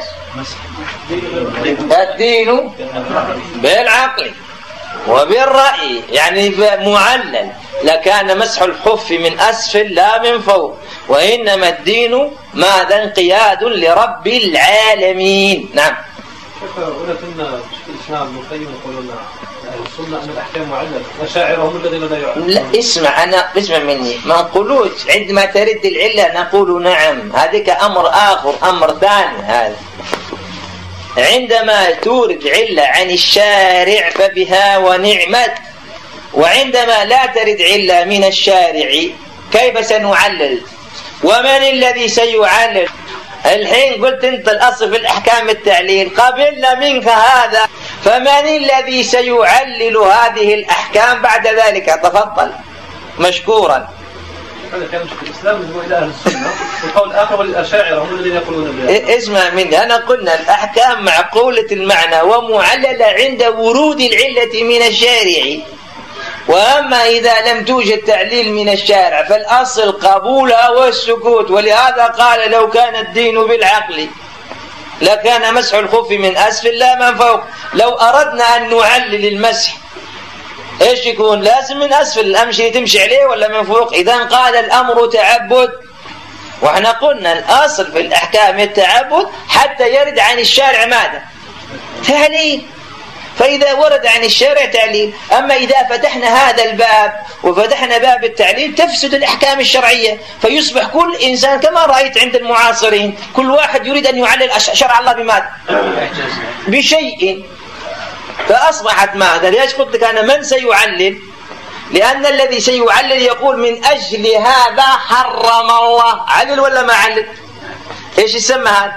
A: الدين بالعقل وبالرأي يعني معلل لكان مسح الخف من أسفل لا من فوق، وإنما الدين ماذا؟ انقياد لرب العالمين. نعم.
D: ولكن الإسلام ابن القيم يقولون السنة أن الأحكام معللة، الأشاعرة هم الذين لا يعلمون.
A: لا اسمع أنا اسمع مني، ما نقولوش عندما ترد العلة نقول نعم، هذيك أمر آخر أمر ثاني. هذا عندما تورد علة عن الشارع فبها ونعمت، وعندما لا ترد علة من الشارع كيف سنعلل؟ ومن الذي سيعلل؟ الحين قلت انت الأصل في الأحكام التعليل، قبلنا منك هذا، فمن الذي سيعلل هذه الأحكام بعد ذلك؟ تفضل مشكورا.
D: هذا كان في الإسلام هو إلى أهل السنة، والقول الآخر والأشاعرة هم الذين يقولون بها.
A: اسمع مني، أنا قلنا الأحكام معقولة المعنى ومعللة عند ورود العلة من الشارع، وأما إذا لم توجد تعليل من الشارع فالأصل قبولها والسكوت. ولهذا قال لو كان الدين بالعقل لكان مسح الخف من أسفل لا من فوق. لو أردنا أن نعلل المسح إيش يكون؟ لازم من أسفل الأمشي تمشي عليه ولا من فوق؟ إذن قال الأمر تعبد، وإحنا قلنا الأصل في الأحكام التعبد حتى يرد عن الشارع ماذا؟ تعليل. فإذا ورد عن الشارع تعليل. أما إذا فتحنا هذا الباب وفتحنا باب التعليل تفسد الأحكام الشرعية، فيصبح كل إنسان كما رأيت عند المعاصرين كل واحد يريد أن يعلل شرع الله بماذا؟ بشيء. فأصبحت ماذا؟ ليش قلت لك أنا من سيعلل؟ لأن الذي سيعلل يقول من أجل هذا حرم الله. علل ولا ما علل؟ إيش يسمى هذا؟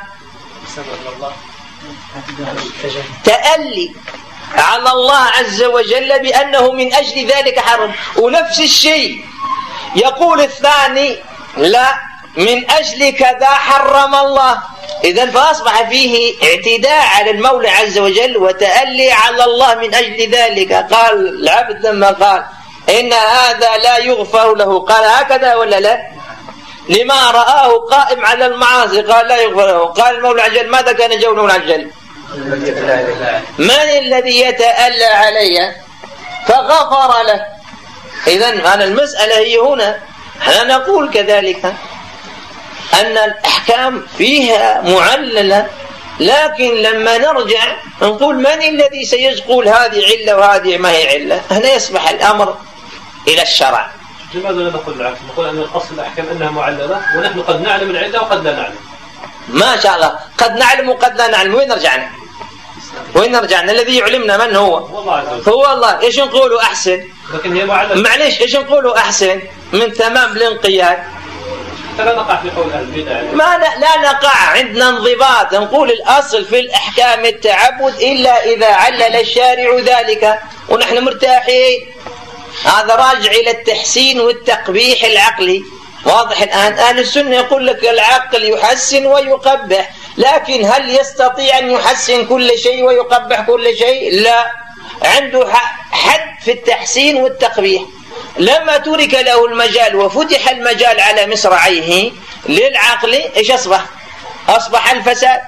A: تألي على الله عز وجل بأنه من أجل ذلك حرم. ونفس الشيء يقول الثاني لا من أجل كذا حرم الله. إذن فأصبح فيه اعتداء على المولى عز وجل وتألي على الله من أجل ذلك. قال العبد لما قال إن هذا لا يغفر له قال هكذا ولا لا؟ لما رآه قائم على المعاصي قال لا يغفر له. قال المولى عز وجل ماذا كان جواب المولى عز وجل؟ من الذي يتألى علي فغفر له. إذن أنا المسألة هي هنا احنا نقول كذلك أن الأحكام فيها معللة، لكن لما نرجع نقول من الذي سيقول هذه علة وهذه ما هي علة؟ هنا يصبح الأمر إلى الشرع.
D: لماذا لا نقول العكس؟ نقول أن الأصل الأحكام أنها معللة ونحن قد نعلم العلة وقد لا نعلم.
A: ما شاء الله، قد نعلم وقد لا نعلم. وين رجعنا؟ وين رجعنا؟ الذي يعلمنا من هو؟ هو الله. ايش نقولوا أحسن؟
D: لكن هي معلم.
A: معليش ايش نقولوا أحسن من تمام الانقياد؟
D: لا نقع في قول أهل البدع.
A: ما لا, لا نقع، عندنا انضباط. نقول الأصل في الأحكام التعبد إلا إذا علل الشارع ذلك ونحن مرتاحين. هذا راجع إلى التحسين والتقبيح العقلي. واضح الآن؟ أهل السنة يقول لك العقل يحسن ويقبح، لكن هل يستطيع أن يحسن كل شيء ويقبح كل شيء؟ لا، عنده حد في التحسين والتقبيح. لما ترك له المجال وفتح المجال على مصراعيه للعقل ايش اصبح؟ اصبح الفساد.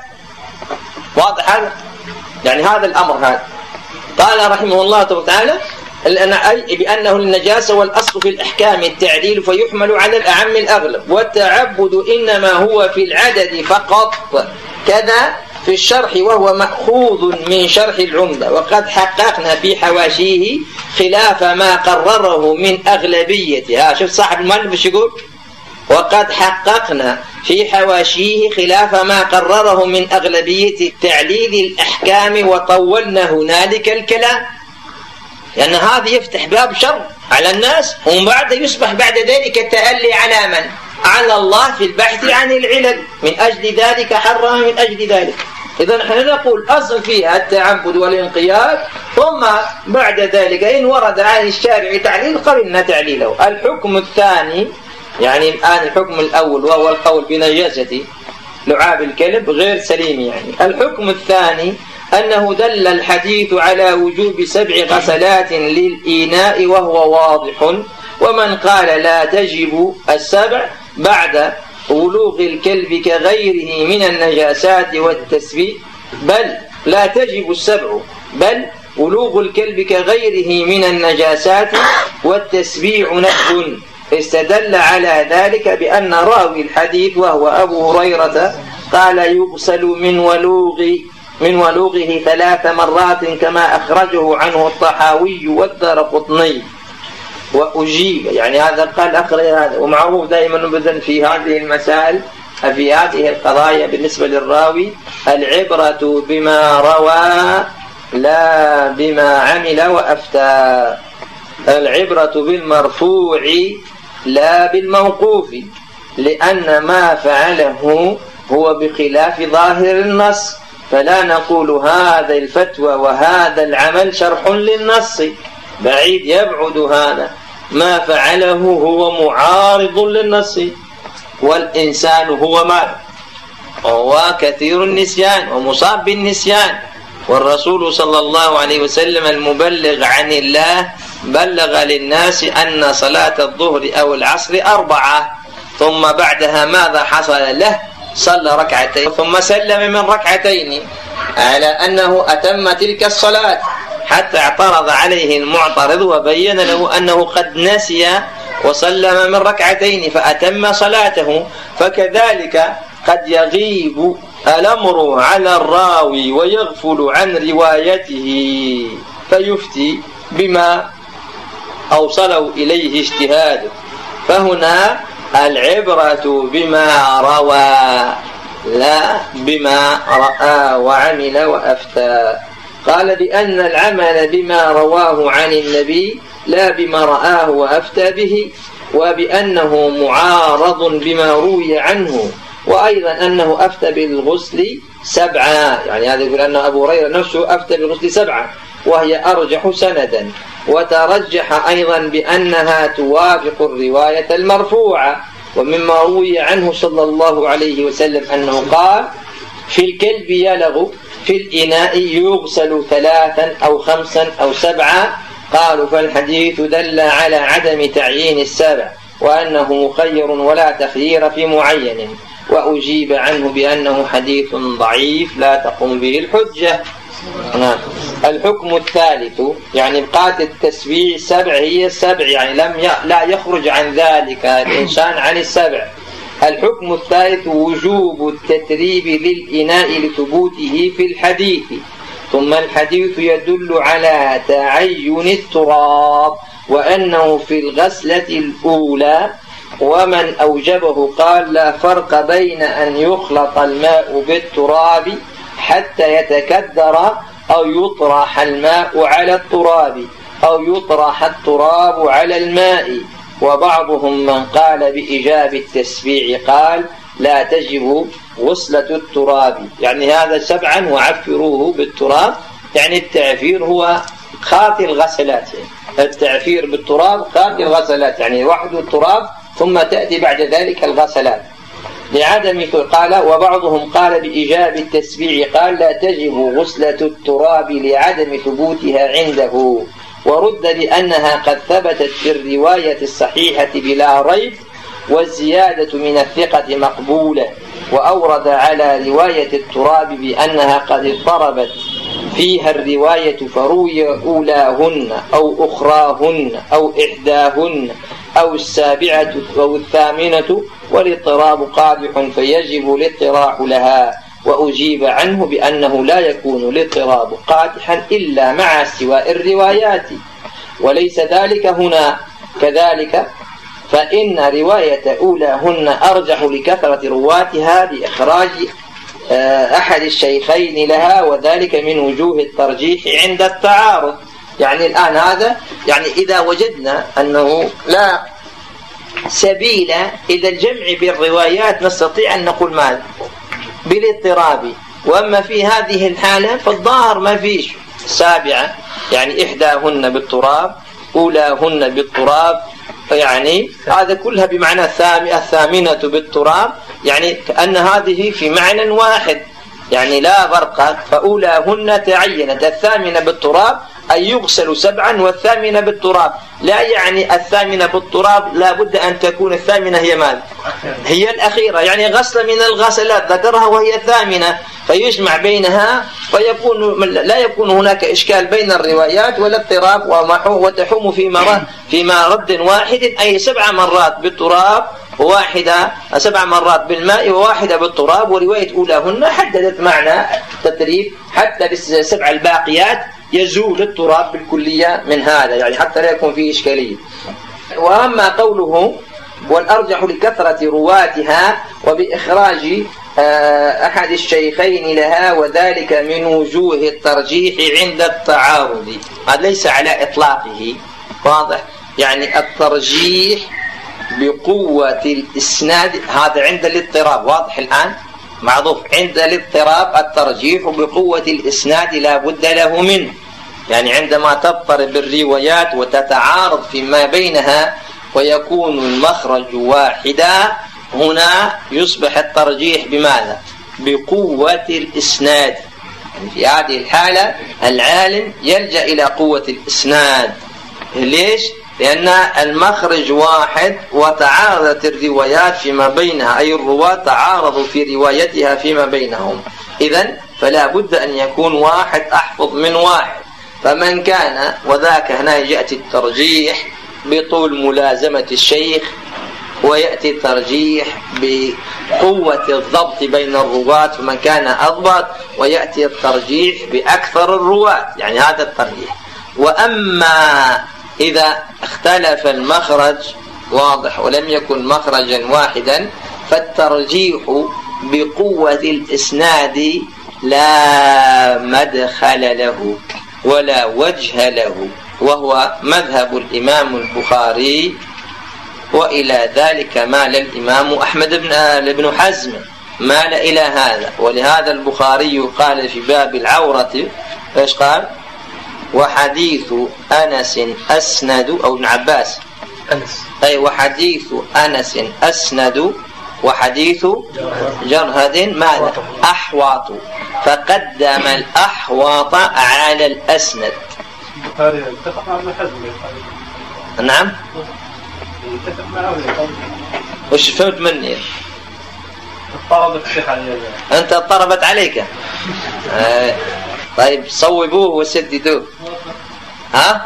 A: واضح هذا؟ يعني هذا الامر هذا. قال رحمه الله تعالى أي بأنه النجاسة والأصل في الأحكام التعديل فيحمل على الأعم الأغلب، والتعبد إنما هو في العدد فقط، كذا في الشرح وهو مأخوذ من شرح العمدة. وقد حققنا في حواشيه خلاف ما قرره من أغلبيته. ها شوف صاحب المؤلف ايش يقول؟ وقد حققنا في حواشيه خلاف ما قرره من أغلبية تعليل الأحكام وطولنا هنالك الكلام، لأن هذا يفتح باب شر على الناس، ومن بعد يصبح بعد ذلك التألي على من؟ على الله في البحث عن العلل. من أجل ذلك حرم من أجل ذلك. إذا نحن نقول أصل فيها التعبد والانقياد، ثم بعد ذلك إن ورد عن الشارع تعليل قررنا تعليله. الحكم الثاني، يعني الآن الحكم الأول وهو القول بنجاسة لعاب الكلب غير سليم. يعني الحكم الثاني أنه دل الحديث على وجوب سبع غسلات للإناء وهو واضح، ومن قال لا تجب السبع بعد ولوغ الكلب كغيره من النجاسات والتسبيح، بل لا تجب السبع بل ولوغ الكلب كغيره من النجاسات والتسبيح نهي، استدل على ذلك بأن راوي الحديث وهو أبو هريرة قال يغسل من ولوغ من ولوغه ثلاث مرات كما أخرجه عنه الطحاوي والدارقطني. وأجيب، يعني هذا قال أخرج هذا. ومعروف دائما أبدا في هذه المسائل في هذه القضايا بالنسبة للراوي العبرة بما روى لا بما عمل وأفتى. العبرة بالمرفوع لا بالموقوف، لأن ما فعله هو بخلاف ظاهر النص، فلا نقول هذا الفتوى وهذا العمل شرح للنص، بعيد يبعد هذا. ما فعله هو معارض للنص، والإنسان هو ما هو كثير النسيان ومصاب بالنسيان، والرسول صلى الله عليه وسلم المبلغ عن الله بلغ للناس أن صلاة الظهر أو العصر أربعة، ثم بعدها ماذا حصل له؟ صلى ركعتين ثم سلم من ركعتين على أنه أتم تلك الصلاة، حتى اعترض عليه المعترض وبين له أنه قد نسي وسلم من ركعتين فأتم صلاته. فكذلك قد يغيب الأمر على الراوي ويغفل عن روايته فيفتي بما أوصله إليه اجتهاده. فهنا العبرة بما روى لا بما رأى وعمل وأفتى. قال بأن العمل بما رواه عن النبي لا بما رآه وأفتى به، وبأنه معارض بما روي عنه، وأيضا أنه أفتى بالغسل سبعة، يعني هذا يقول أن أبو هريرة نفسه أفتى بالغسل سبعة وهي أرجح سندا. وترجح أيضا بأنها توافق الرواية المرفوعة، ومما روي عنه صلى الله عليه وسلم أنه قال في الكلب يلغ في الإناء يغسل ثلاثا أو خمسا أو سبعا. قالوا فالحديث دل على عدم تعيين السبع وأنه مخير ولا تخيير في معين، وأجيب عنه بأنه حديث ضعيف لا تقوم به الحجة. الحكم الثالث، يعني بقات التسبيع السبع هي السبع، يعني لم ي... لا يخرج عن ذلك الإنسان عن السبع. الحكم الثالث وجوب التتريب للإناء لثبوته في الحديث، ثم الحديث يدل على تعين التراب وأنه في الغسلة الأولى، ومن أوجبه قال لا فرق بين أن يخلط الماء بالتراب حتى يتكدر أو يطرح الماء على التراب أو يطرح التراب على الماء. وبعضهم من قال بإيجاب التسبيع قال لا تجب غسلة التراب، يعني هذا سبعا وعفروه بالتراب، يعني التعفير هو خاطي الغسلات، التعفير بالتراب خاطي الغسلات، يعني وحده التراب ثم تأتي بعد ذلك الغسلات لعدم. قال وبعضهم قال بإيجاب التسبيع قال لا تجب غسلة التراب لعدم ثبوتها عنده، ورد بأنها قد ثبتت في الرواية الصحيحة بلا ريب، والزيادة من الثقة مقبولة. وأورد على رواية التراب بأنها قد اضطربت فيها الرواية فروي أولاهن أو أخراهن أو إحداهن أو السابعة أو الثامنة، والاضطراب قادح فيجب الاضطراح لها. وأجيب عنه بأنه لا يكون الاضطراب قادحا إلا مع استواء الروايات، وليس ذلك هنا كذلك، فإن رواية أولاهن أرجح لكثرة رواتها بإخراج أحد الشيخين لها، وذلك من وجوه الترجيح عند التعارض. يعني الآن هذا يعني إذا وجدنا أنه لا سبيل إلى الجمع بالروايات نستطيع أن نقول ماذا بالاضطراب. وأما في هذه الحالة فالظاهر ما فيش سابعة، يعني إحداهن بالتراب أولاهن بالتراب، يعني هذا كلها بمعنى الثامنة بالتراب، يعني كأن هذه في معنى واحد، يعني لا فرق. فأولاهن تعينت، الثامنة بالتراب أن يغسل سبعا والثامنة بالتراب، لا يعني الثامنة بالتراب لا بد أن تكون الثامنة هي ماذا؟ هي الأخيرة، يعني غسل من الغسلات ذكرها وهي الثامنة، فيجمع بينها فيكون لا يكون هناك إشكال بين الروايات ولا اضطراب، وتحوم في مرة في مرد واحد، أي سبع مرات بالتراب وواحدة سبع مرات بالماء وواحدة بالتراب. ورواية أولاهن حددت معنى التتريب حتى بالسبع الباقيات يزول التراب بالكلية من هذا، يعني حتى لا يكون فيه إشكالية. وأما قوله والأرجح لكثرة رواتها وبإخراج أحد الشيخين لها، وذلك من وجوه الترجيح عند التعارض، هذا ليس على إطلاقه، واضح؟ يعني الترجيح بقوة الإسناد هذا عند الاضطراب، واضح الآن؟ معروف عند الاضطراب الترجيح بقوة الإسناد لا بد له منه، يعني عندما تضطرب الروايات وتتعارض فيما بينها ويكون المخرج واحدا، هنا يصبح الترجيح بماذا؟ بقوة الإسناد. يعني في هذه الحالة العالم يلجأ إلى قوة الإسناد. ليش؟ لأن المخرج واحد وتعارضت الروايات فيما بينها، أي الرواة تعارضوا في روايتها فيما بينهم، إذن فلا بد أن يكون واحد أحفظ من واحد. فمن كان وذاك هنا يأتي الترجيح بطول ملازمة الشيخ، ويأتي الترجيح بقوة الضبط بين الرواة، فمن كان أضبط، ويأتي الترجيح بأكثر الرواة، يعني هذا الترجيح. وأما إذا اختلف المخرج واضح ولم يكن مخرجا واحدا، فالترجيح بقوة الإسناد لا مدخل له ولا وجه له، وهو مذهب الإمام البخاري، وإلى ذلك مال الإمام أحمد بن حزم، مال إلى هذا. ولهذا البخاري قال في باب العورة ايش قال؟ وحديث أنس أسند، أو ابن عباس أنس، أي وحديث أنس أسند وحديث جرهد ماذا؟ أحواط، فقدم الأحواط على الأسند.
D: البخاري اتفق مع ابن حزم.
A: نعم.
D: اتفق معه.
A: وش فهمت مني؟
D: اضطربت الصحة.
A: أنت اضطربت عليك. آه. طيب صوبوه وسددوه. ها؟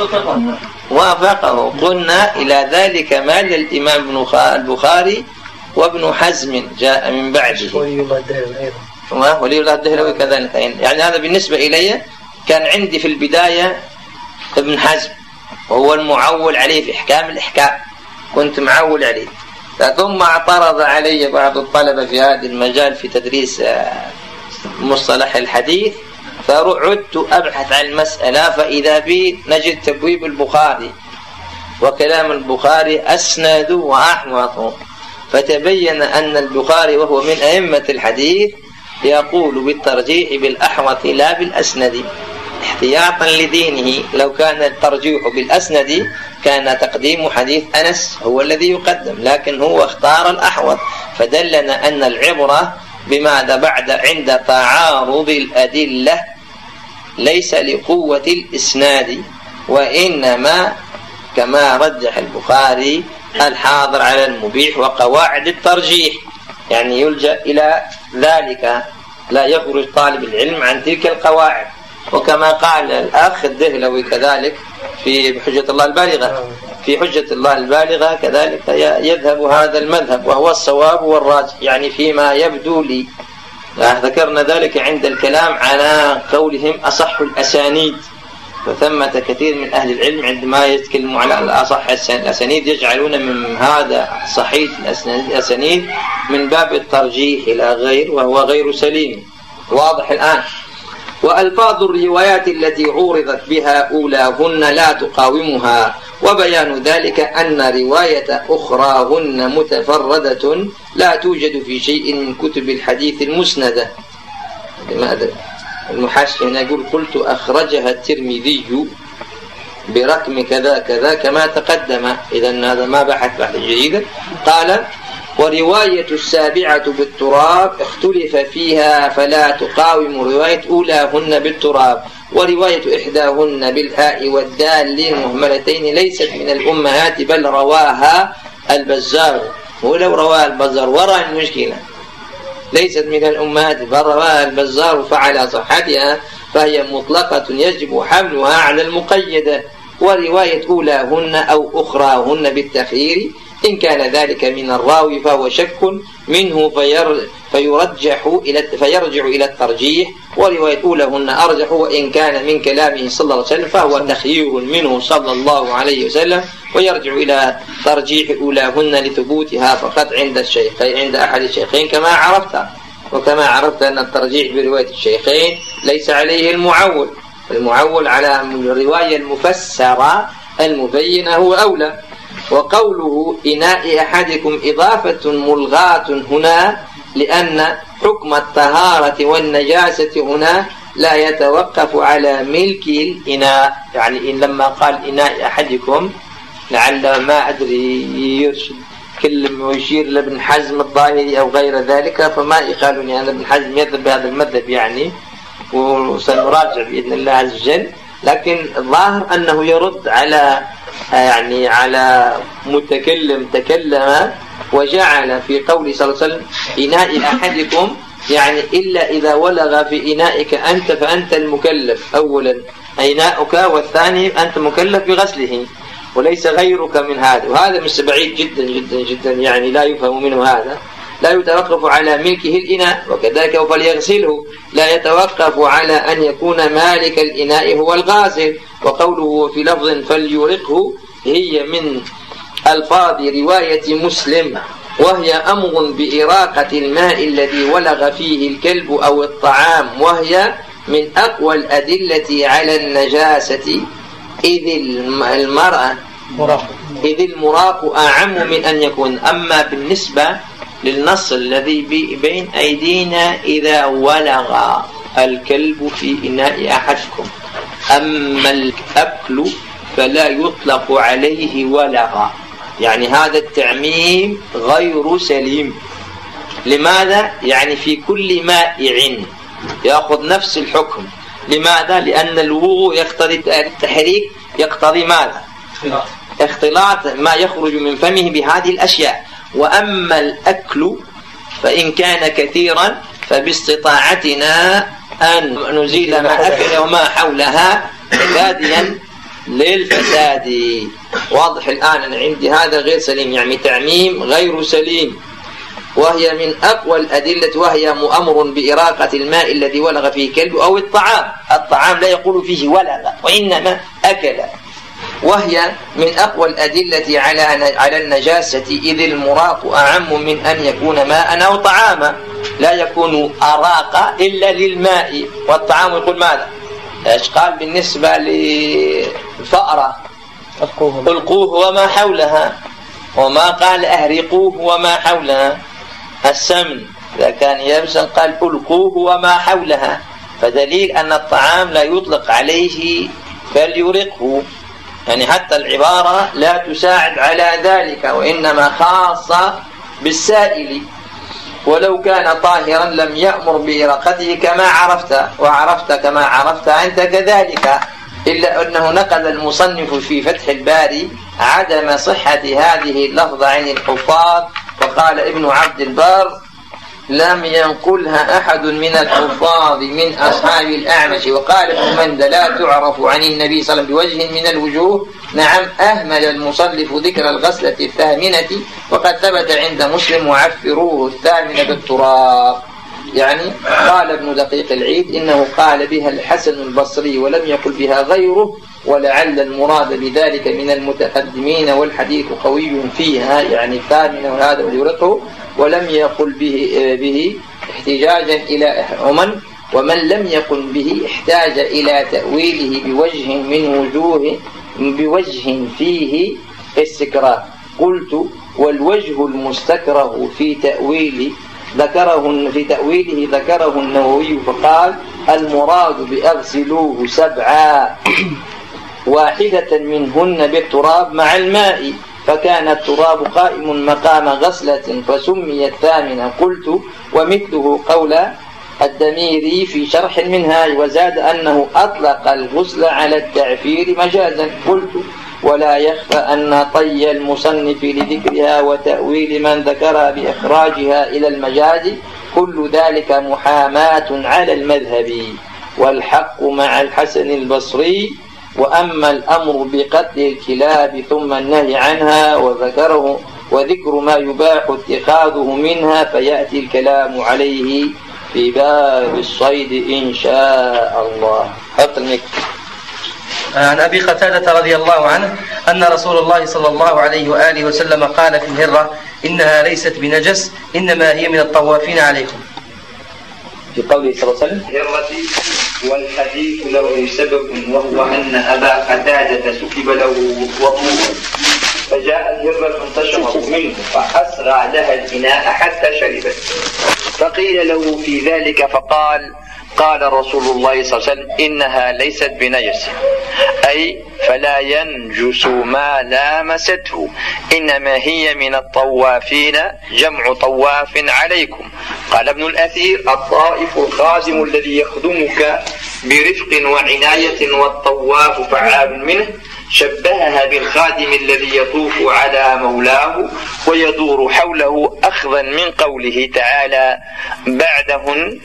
A: وافقه. قلنا إلى ذلك مال الإمام البخاري وابن حزم جاء من بعده، ولي الله الدهلوي أيضا، ولي الله الدهلوي كذلك. يعني هذا بالنسبة إلي كان عندي في البداية ابن حزم، وهو المعول عليه في إحكام الإحكام، كنت معول عليه. ثم اعترض علي بعض الطلبة في هذا المجال في تدريس مصطلح الحديث، فعدت أبحث عن المسألة فإذا بي نجد تبويب البخاري وكلام البخاري أسند وأحوط، فتبين أن البخاري وهو من أئمة الحديث يقول بالترجيح بالأحوط لا بالأسند احتياطا لدينه. لو كان الترجيح بالأسند كان تقديم حديث أنس هو الذي يقدم، لكن هو اختار الأحوط، فدلنا أن العبرة بماذا بعد عند تعارض الأدلة ليس لقوة الإسناد، وإنما كما رجح البخاري الحاضر على المبيح وقواعد الترجيح، يعني يلجأ إلى ذلك، لا يخرج طالب العلم عن تلك القواعد. وكما قال الأخ الدهلوي كذلك في حجة الله البالغة، في حجة الله البالغة كذلك يذهب هذا المذهب وهو الصواب والراجح، يعني فيما يبدو لي. ذكرنا ذلك عند الكلام على قولهم أصح الأسانيد، وثمة كثير من أهل العلم عندما يتكلموا على الأصح الأسانيد يجعلون من هذا صحيح الأسانيد من باب الترجيح إلى غير، وهو غير سليم. واضح الآن؟ وألفاظ الروايات التي عورضت بها أولاهن لا تقاومها، وبيان ذلك أن رواية أخراهن متفردة لا توجد في شيء من كتب الحديث المسندة. لماذا؟ المحاشي هنا يقول قلت أخرجها الترمذي برقم كذا كذا كما تقدم، إذن هذا ما بحث بحث جيدا. قال ورواية السابعة بالتراب اختلف فيها فلا تقاوم رواية أولاهن بالتراب، ورواية إحداهن بالهاء والدال المهملتين ليست من الأمهات بل رواها البزار. ولو رواها البزار وراء المشكلة، ليست من الأمهات بل رواها البزار فعلى صحتها فهي مطلقة يجب حملها على المقيدة. ورواية أولاهن أو أخراهن بالتخيير إن كان ذلك من الراوي فهو شك منه فيرجح إلى فيرجع إلى الترجيح، ورواية أولاهن أرجح وإن كان من كلامه صلى الله عليه وسلم فهو تخيير منه صلى الله عليه وسلم، ويرجع إلى ترجيح أولاهن لثبوتها فقط عند الشيخين عند أحد الشيخين كما عرفت. وكما عرفت أن الترجيح برواية الشيخين ليس عليه المعول، المعول على الرواية المفسرة المبينة هو أولى. وقوله إناء أحدكم إضافة ملغاة هنا لأن حكم الطهارة والنجاسة هنا لا يتوقف على ملك الإناء، يعني إن لما قال إناء أحدكم لعل ما أدري يرشد كلم ويشير لابن حزم الظاهري أو غير ذلك، فما يقالني أن ابن حزم يذهب بهذا المذهب يعني، وسنراجع بإذن الله عز وجل. لكن الظاهر أنه يرد على يعني على متكلم تكلم وجعل في قوله صلى الله عليه وسلم إناء أحدكم، يعني إلا إذا ولغ في إنائك أنت فأنت المكلف أولا إناؤك، والثاني أنت مكلف بغسله وليس غيرك من هذا. وهذا مش بعيد جدا جدا جدا، يعني لا يفهم منه هذا، لا يتوقف على ملكه الإناء. وكذلك فليغسله لا يتوقف على أن يكون مالك الإناء هو الغاسل. وقوله في لفظ فليرقه هي من ألفاظ رواية مسلم، وهي أمر بإراقة الماء الذي ولغ فيه الكلب أو الطعام، وهي من أقوى الأدلة على النجاسة، إذ المرأة إذ المراق أعم من أن يكون. أما بالنسبة للنص الذي بين أيدينا إذا ولغ الكلب في إناء أحدكم، أما الأكل فلا يطلق عليه ولغ، يعني هذا التعميم غير سليم. لماذا؟ يعني في كل مائع يأخذ نفس الحكم. لماذا؟ لأن الوضوء يقتضي التحريك، يقتضي ماذا؟ اختلاط ما يخرج من فمه بهذه الأشياء. وأما الأكل فإن كان كثيرا فباستطاعتنا أن نزيل ما أكل وما حولها فاديا للفساد. واضح الآن أنا عندي هذا غير سليم، يعني تعميم غير سليم. وهي من أقوى الأدلة، وهي مؤمر بإراقة الماء الذي ولغ فيه كلب أو الطعام. الطعام لا يقول فيه ولغ وإنما أكل. وهي من أقوى الأدلة على على النجاسة، إذ المراق أعم من أن يكون ماء أو طعاما، لا يكون أراق إلا للماء، والطعام يقول ماذا؟ إيش قال بالنسبة للفأرة؟ ألقوه وما حولها، وما قال أهرقوه وما حولها. السمن إذا كان يابسا قال ألقوه وما حولها، فدليل أن الطعام لا يطلق عليه فليرقه، يعني حتى العبارة لا تساعد على ذلك، وإنما خاصة بالسائل. ولو كان طاهرا لم يأمر بإراقته كما عرفت، وعرفت كما عرفت أنت كذلك، إلا أنه نقل المصنف في فتح الباري عدم صحة هذه اللفظة عن الحفاظ، وقال ابن عبد البر لم ينقلها أحد من الحفاظ من أصحاب الأعمش. وقال ابن مندى لا تعرف عن النبي صلى الله عليه وسلم بوجه من الوجوه. نعم، أهمل المصنف ذكر الغسلة الثامنة، وقد ثبت عند مسلم وعفروه الثامنة بالتراب. يعني قال ابن دقيق العيد إنه قال بها الحسن البصري ولم يقل بها غيره، ولعل المراد بذلك من المتقدمين، والحديث قوي فيها، يعني الثامنة وهذا يرقه، ولم يقل به, به احتجاجا إلى ومن ومن لم يقل به احتاج إلى تأويله بوجه من وجوه بوجه فيه استكراه. قلت والوجه المستكره في تأويل ذكره في تأويله ذكره النووي فقال المراد بأغسلوه سبعا، واحدة منهن بالتراب مع الماء، فكان التراب قائم مقام غسلة فسمي الثامنة. قلت ومثله قول الدميري في شرح المنهاج، وزاد أنه أطلق الغسل على التعفير مجازا. قلت ولا يخفى أن طي المصنف لذكرها وتأويل من ذكرها بإخراجها إلى المجاز كل ذلك محاماة على المذهب، والحق مع الحسن البصري. وأما الأمر بقتل الكلاب ثم النهي عنها وذكره وذكر ما يباح اتخاذه منها فيأتي الكلام عليه في باب الصيد إن شاء الله. حط الميكروفون.
B: عن أبي قتادة رضي الله عنه أن رسول الله صلى الله عليه وآله وسلم قال في الهرة إنها ليست بنجس إنما هي من الطوافين عليكم.
A: في قوله صلى الله عليه وسلم
E: الهرة، والحديث له سبب، وهو أن أبا قتادة سكب له وضوء، فجاء الهرة تشرب منه فأسرع لها الإناء حتى شربت، فقيل له في ذلك فقال قال رسول الله صلى الله عليه وسلم إنها ليست بنجس، أي فلا ينجس ما لامسته، إنما هي من الطوافين، جمع طواف عليكم. قال ابن الأثير الطائف الخادم الذي يخدمك برفق وعناية، والطواف فعال منه، شبهها بالخادم الذي يطوف على مولاه ويدور حوله، أخذا من قوله تعالى بعدهن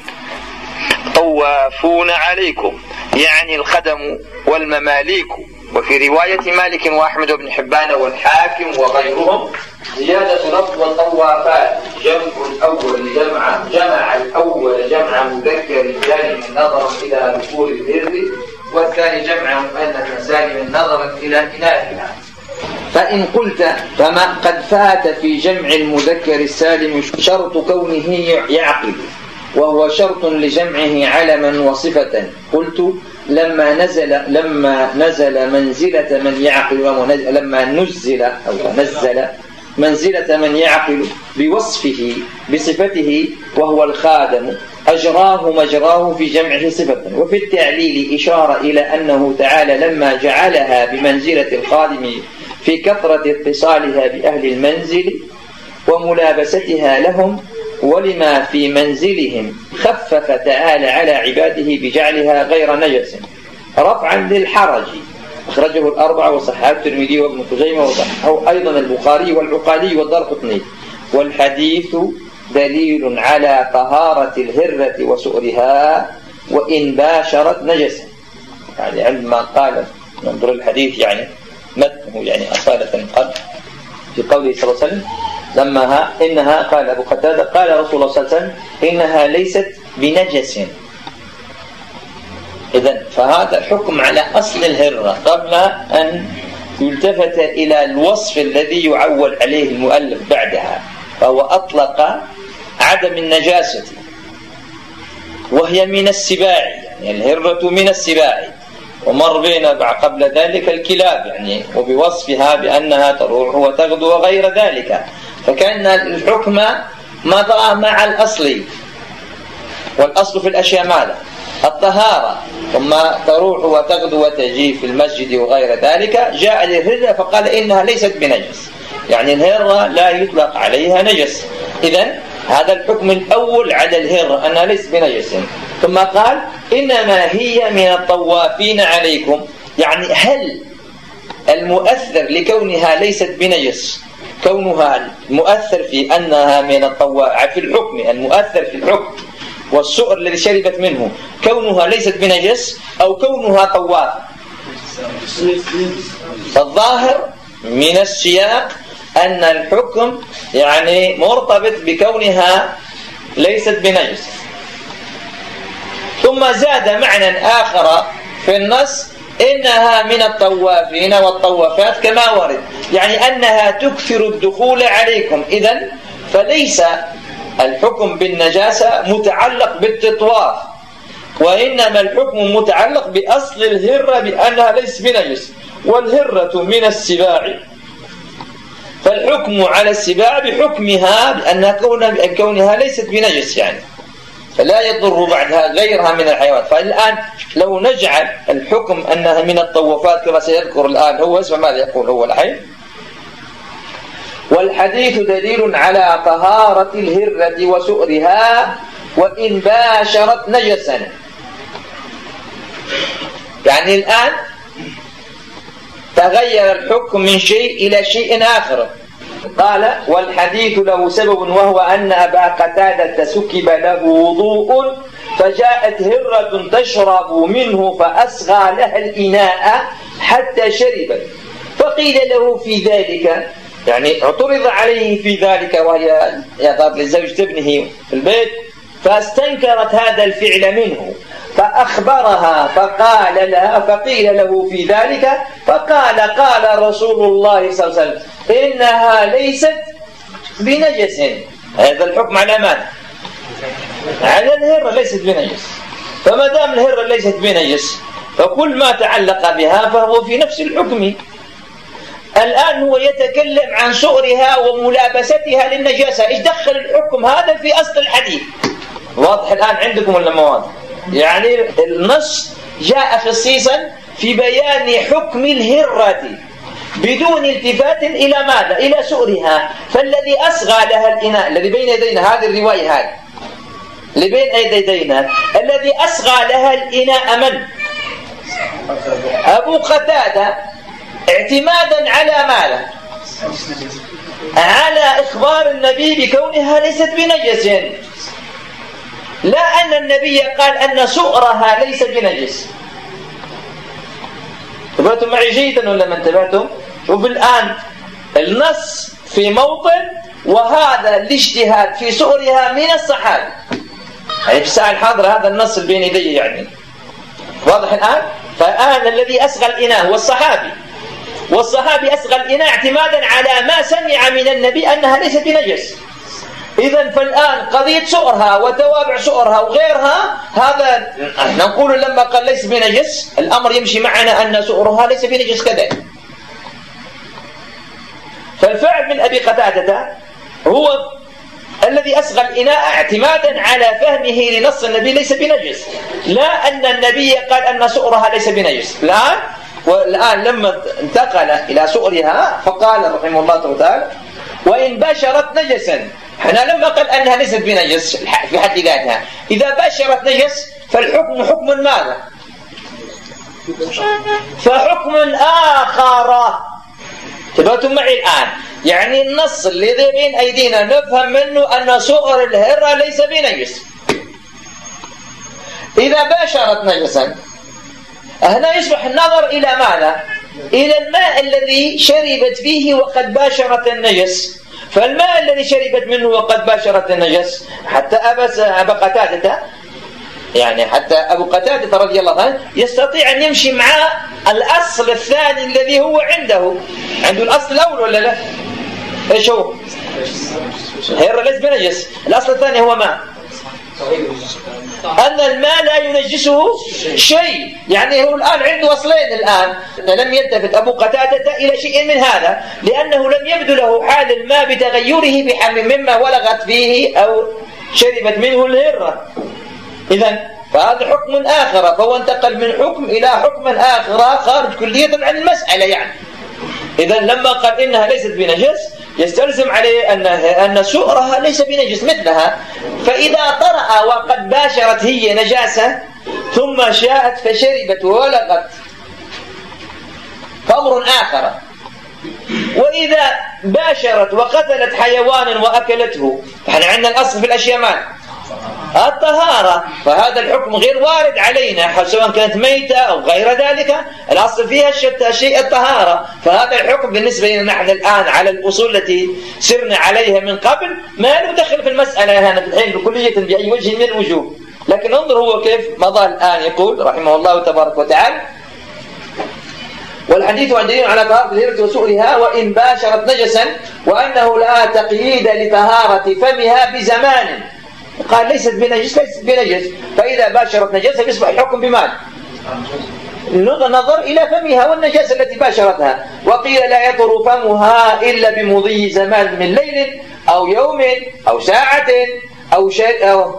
E: طوافون عليكم، يعني الخدم والمماليك. وفي رواية مالك وأحمد بن حبان والحاكم وغيرهم زيادة لفظ الطوافات، جمع الأول جمع جمع الأول جمع مذكر سالم نظرا إلى ذكور الهر، والثاني جمع مؤنث سالم نظرا إلى إناثها. فإن قلت فما قد فات في جمع المذكر السالم شرط كونه يعقل، وهو شرط لجمعه علما وصفة. قلت لما نزل لما نزل منزلة من يعقل، لما نزل أو نزل منزلة من يعقل بوصفه بصفته وهو الخادم، أجراه مجراه في جمعه صفة. وفي التعليل إشارة إلى أنه تعالى لما جعلها بمنزلة الخادم في كثرة اتصالها بأهل المنزل وملابستها لهم ولما في منزلهم، خفف تعالى على عباده بجعلها غير نجس رفعا للحرج. أخرجه الأربعة وصححه الترمذي وابن خزيمة، وصححه أيضا البخاري والعقالي والدارقطني. والحديث دليل على طهارة الهرة وسؤرها وإن باشرت نجسا، يعني عندما قال ننظر الحديث يعني متنه يعني أصالة قد في قوله صلى الله عليه وسلم لما ها إنها قال أبو قتادة قال رسول الله صلى الله عليه وسلم إنها ليست بنجس. إذن فهذا الحكم على أصل الهرة قبل أن
A: التفت إلى الوصف الذي يعول عليه المؤلف بعدها، فهو أطلق عدم النجاسة وهي من السباع، يعني الهرة من السباع، ومر بنا قبل ذلك الكلاب يعني وبوصفها بأنها تروح وتغدو وغير ذلك، فكان الحكم مضى مع الأصل، والأصل في الأشياء ماذا؟ الطهارة، ثم تروح وتغدو وتجي في المسجد وغير ذلك. جاء للهرة فقال إنها ليست بنجس، يعني الهرة لا يطلق عليها نجس. إذن هذا الحكم الأول على الهرة أنها ليست بنجس. ثم قال إنما هي من الطوافين عليكم، يعني هل المؤثر لكونها ليست بنجس كونها المؤثر في أنها من الطواف في الحكم، المؤثر في الحكم والسؤر الذي شربت منه كونها ليست بنجس أو كونها طواف؟ الظاهر من السياق أن الحكم يعني مرتبط بكونها ليست بنجس. ثم زاد معنى آخر في النص إنها من الطوافين والطوافات كما ورد، يعني أنها تكثر الدخول عليكم. إذن فليس الحكم بالنجاسة متعلق بالتطواف، وإنما الحكم متعلق بأصل الهرة بأنها ليست بنجس، والهرة من السباع، فالحكم على السباع بحكمها بأنها كونها ليست بنجس، يعني فلا يضر بعدها غيرها من الحيوانات. فالآن لو نجعل الحكم أنها من الطوافات كما سيذكر الآن هو، اسمع ماذا يقول هو الحين: والحديث دليل على طهارة الهرة وسؤرها وإن باشرت نجسا. يعني الآن تغير الحكم من شيء إلى شيء آخر. قال: والحديث له سبب، وهو أن أبا قتادة سكب له وضوء فجاءت هرة تشرب منه فأسغى لها الإناء حتى شربت، فقيل له في ذلك، يعني اعترض عليه في ذلك وهي يضرب لزوجة ابنه في البيت، فاستنكرت هذا الفعل منه فأخبرها فقال لها فقيل له في ذلك فقال: قال رسول الله صلى الله عليه وسلم إنها ليست بنجس. هذا الحكم على ماذا؟ على الهرة ليست بنجس. فما دام الهرة ليست بنجس فكل ما تعلق بها فهو في نفس الحكم. الآن هو يتكلم عن سؤرها وملابستها للنجاسة. إيش دخل الحكم هذا في أصل الحديث؟ واضح الآن عندكم ولا ما واضح؟ يعني النص جاء خصيصا في بيان حكم الهرة بدون التفات إلى ماذا؟ إلى سؤرها. فالذي أصغى لها الإناء الذي بين يدينا، هذه الرواية هذه اللي بين يدينا، الذي أصغى لها الإناء من؟ أبو قتادة، اعتمادا على ماذا؟ على إخبار النبي بكونها ليست بنجس، لا أن النبي قال أن سؤرها ليس بنجس. انتبهتم معي جيدا ولا ما انتبهتم؟ شوف الآن النص في موطن، وهذا الاجتهاد في سؤرها من الصحابة، يعني في الساعة الحاضرة هذا النص بين يدي، يعني واضح الآن؟ فالآن الذي أصغى الإناء هو الصحابي، والصحابي أصغى الإناء اعتمادا على ما سمع من النبي أنها ليست بنجس. إذن فالآن قضية سؤرها وتوابع سؤرها وغيرها، هذا نقول لما قال ليس بنجس الأمر يمشي معنا أن سؤرها ليس بنجس كذلك. فالفعل من أبي قتادة هو الذي أصغى الإناء اعتمادا على فهمه لنص النبي ليس بنجس، لا أن النبي قال أن سؤرها ليس بنجس. الآن والآن لما انتقل إلى سؤرها فقال رحمه الله تعالى: وإن باشرت نجسا. احنا لما قال أنها ليست بنجس في حد ذاتها، إذا باشرت نجس فالحكم حكم ماذا؟ فحكم آخر. تبعتم معي الآن؟ يعني النص اللي بين أيدينا نفهم منه أن سؤر الهرة ليس بنجس. إذا باشرت نجسا هنا يصبح النظر إلى ماذا؟ إلى الماء الذي شربت فيه وقد باشرت النجس. فالماء الذي شربت منه وقد باشرت النجس، حتى أبا قتادة يعني حتى أبو قتادة رضي الله عنه يستطيع أن يمشي مع الأصل الثاني الذي هو عنده عنده الأصل الأول ولا لا؟ إيش هو؟ هير ليس بنجس. الأصل الثاني هو ماء، أن الماء لا ينجسه شيء. يعني هو الآن عنده أصلين الآن، لم يلتفت أبو قتادة إلى شيء من هذا لأنه لم يبدو له حال الماء بتغيره بحمل مما ولغت فيه أو شربت منه الهرة. إذن فهذا حكم آخر، فهو انتقل من حكم إلى حكم آخر خارج كلية عن المسألة يعني. إذن لما قال إنها ليست بنجس يستلزم عليه أن أن سؤرها ليس بنجس مثلها. فإذا طرأ وقد باشرت هي نجاسة ثم شاءت فشربت ولغت فأمر آخر. وإذا باشرت وقتلت حيوانا وأكلته فإحنا عندنا الأصل في الأشياء مال الطهارة، فهذا الحكم غير وارد علينا سواء كانت ميتة أو غير ذلك. الأصل فيها الشيء الطهارة، فهذا الحكم بالنسبة لنا نحن الآن على الأصول التي سرنا عليها من قبل ما ندخل في المسألة هنا في الحين بكلية بأي وجه من الوجوه. لكن انظر هو كيف مضى الآن. يقول رحمه الله تبارك وتعالى: والحديث عن دليل على طهارة الهرة وسؤرها وإن باشرت نجسا، وأنه لا تقييد لطهارة فمها بزمان. قال ليست بنجس ليست بنجس، فإذا باشرت نجاسة يصبح الحكم بمال نظر إلى فمها والنجاسة التي باشرتها. وقيل لا يطر فمها إلا بمضي زمان من ليل أو يوم أو ساعة أو شيء أو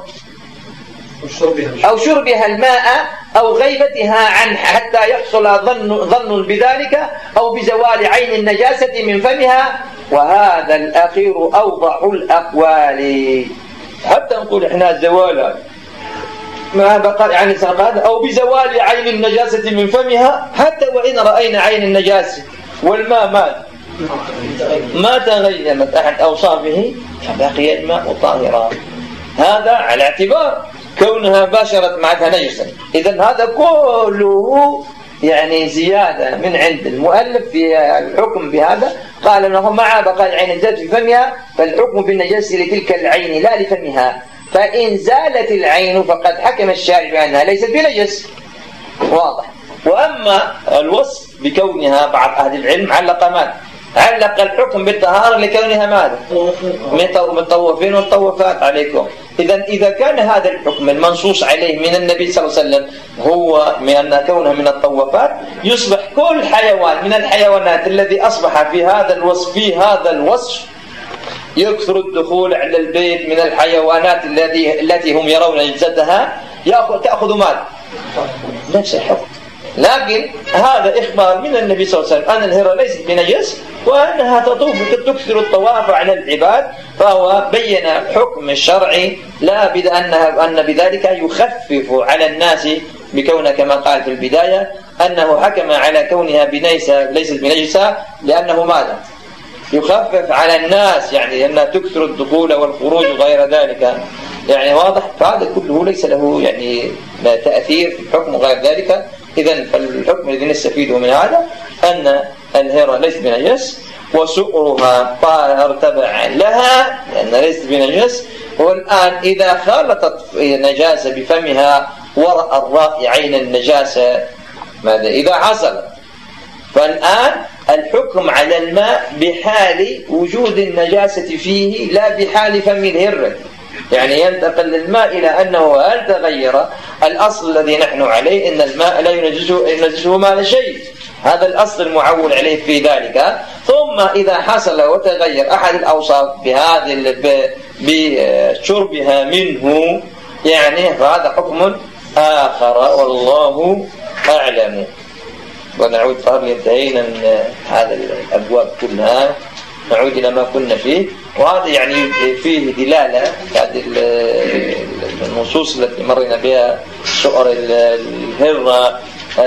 A: أو شربها الماء أو غيبتها عنه حتى يحصل ظن ظن بذلك أو بزوال عين النجاسة من فمها، وهذا الأخير أوضح الأقوال. حتى نقول إحنا زوال ما بقى يعني هذا أو بزوال عين النجاسة من فمها، حتى وإن رأينا عين النجاسة والماء مات ما تغيرت أحد أوصافه فبقي الماء طاهرا. هذا على اعتبار كونها باشرت معها نجسا. إذن هذا كله يعني زيادة من عند المؤلف في الحكم بهذا. قال أنه مع بقاء عين النجاسة في فمها فالحكم بالنجاسة لتلك العين لا لفمها، فإن زالت العين فقد حكم الشارع بأنها ليست بنجس. واضح. وأما الوصف بكونها بعض أهل العلم علق ماذا؟ علق الحكم بالطهارة لكونها ماذا؟ من الطوافين والطوافات عليكم. إذن إذا كان هذا الحكم المنصوص عليه من النبي صلى الله عليه وسلم هو من أن كونها من الطوافات، يصبح كل حيوان من الحيوانات الذي أصبح في هذا الوصف في هذا الوصف يكثر الدخول على البيت من الحيوانات التي التي هم يرون نجستها يأخذ تأخذ مال نفس الحكم. لكن هذا إخبار من النبي صلى الله عليه وسلم أن الهرة ليست بنجس وأنها تطوف تكثر الطواف على العباد، فهو بين حكم الشرعي لا بد أنها أن بذلك يخفف على الناس بكونها كما قال في البداية أنه حكم على كونها بنيسة ليست بنجسة لأنه ماذا؟ يخفف على الناس يعني أنها تكثر الدخول والخروج وغير ذلك يعني واضح. فهذا كله ليس له يعني تأثير في الحكم وغير ذلك. إذن فالحكم الذي نستفيده من هذا أن الهرة ليست بنجس وسؤرها طاهر تبعا لها لأنها ليست بنجس. والآن إذا خالطت نجاسة بفمها ورأى الراقي عين النجاسة ماذا إذا حصل؟ فالآن الحكم على الماء بحال وجود النجاسة فيه لا بحال فم الهرة، يعني ينتقل الماء إلى أنه هل تغير الأصل الذي نحن عليه إن الماء لا ينجسه, ينجسه ما لا شيء، هذا الأصل المعول عليه في ذلك. ثم إذا حصل وتغير أحد الأوصاف بهذه بشربها منه يعني هذا حكم آخر والله أعلم. ونعود فهل انتهينا من هذا الأبواب كلها نعود إلى ما كنا فيه. وهذا يعني فيه دلالة هذه النصوص التي مرنا بها سؤر الهرة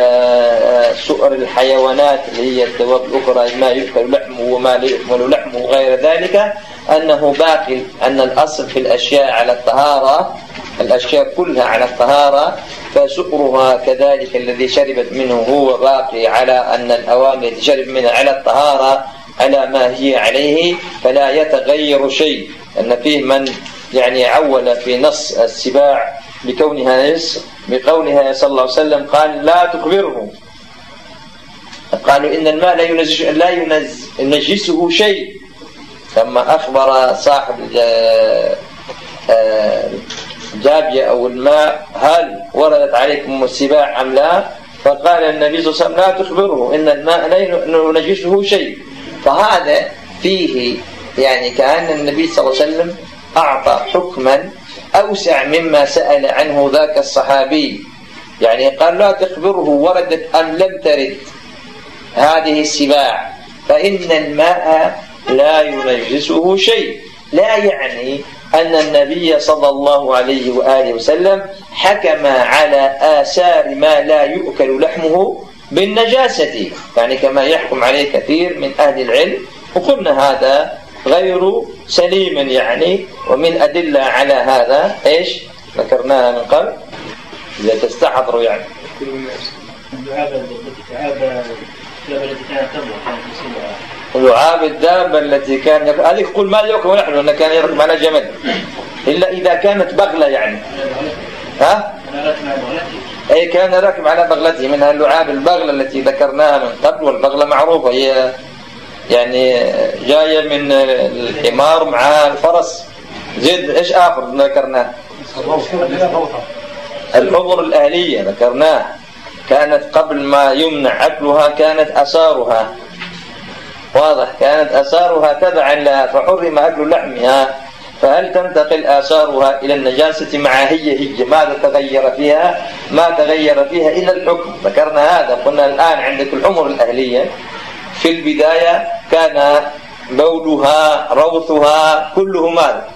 A: سؤر الحيوانات اللي هي الدواب الأخرى ما يؤكل لحمه وما لا يؤكل لحمه وغير ذلك أنه باقي أن الأصل في الأشياء على الطهارة الأشياء كلها على الطهارة فسؤرها كذلك الذي شربت منه هو باقي على أن الأوامر التي شرب منها على الطهارة على ما هي عليه فلا يتغير شيء. أن فيه من يعني عول في نص السباع بكونها نجس بقولها صلى الله عليه وسلم قال لا تخبره. قالوا إن الماء لا ينجس لا ينجس ينجسه شيء. لما أخبر صاحب جابية أو الماء هل وردت عليكم السباع أم لا؟ فقال النبي صلى الله عليه وسلم لا تخبره إن الماء لا ينجسه شيء. فهذا فيه يعني كأن النبي صلى الله عليه وسلم أعطى حكما أوسع مما سأل عنه ذاك الصحابي. يعني قال لا تخبره وردت أم لم ترد هذه السباع، فإن الماء لا ينجسه شيء. لا يعني أن النبي صلى الله عليه وآله وسلم حكم على آثار ما لا يؤكل لحمه بالنجاسة، يعني كما يحكم عليه كثير من أهل العلم، وقلنا هذا غير سليم يعني. ومن أدلة على هذا إيش ذكرناها من قبل إذا تستحضروا يعني لعاب الدابة التي كان يركب، هذه يقول ما يركب نحن أنه كان يركب على جمل إلا إذا كانت بغلة يعني ها؟ أي كان راكب على بغلته، منها اللعاب البغلة التي ذكرناها من قبل. والبغلة معروفة هي يعني جاية من الحمار مع الفرس. زيد إيش آخر ذكرناه؟ الحمر الأهلية ذكرناه، كانت قبل ما يمنع أكلها كانت أسارها واضح، كانت أسارها تبعا لها فحرم أكل لحمها. فهل تنتقل آثارها إلى النجاسة مع هي هي ماذا تغير فيها؟ ما تغير فيها إلا الحكم. ذكرنا هذا. قلنا الآن عندك الحمر الأهلية في البداية كان بولها روثها كله ماذا؟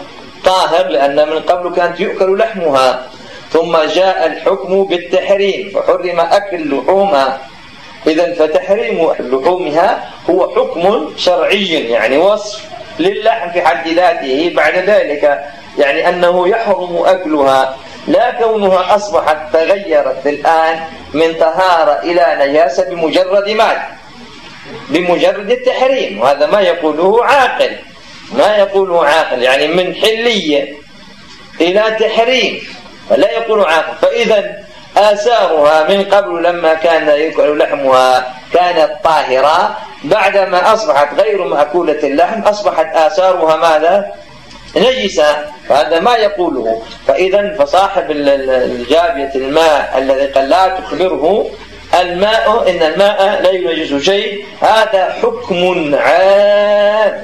A: طاهر، لأن من قبل كانت يؤكل لحمها. ثم جاء الحكم بالتحريم فحرم أكل لحومها. إذن فتحريم لحومها هو حكم شرعي يعني وصف للحم في حد ذاته. بعد ذلك يعني أنه يحرم أكلها، لا كونها أصبحت تغيرت الآن من طهارة إلى نجاسة بمجرد ماذا؟ بمجرد التحريم. وهذا ما يقوله عاقل، ما يقوله عاقل يعني من حلية إلى تحريم فلا يقول عاقل. فإذا آثارها من قبل لما كان يأكل لحمها كانت طاهرة، بعدما أصبحت غير مأكولة اللحم أصبحت آثارها ماذا؟ نجسة. فهذا ما يقوله. فإذا فصاحب الجابية الماء الذي قال لا تخبره الماء إن الماء لا ينجس شيء، هذا حكم عام.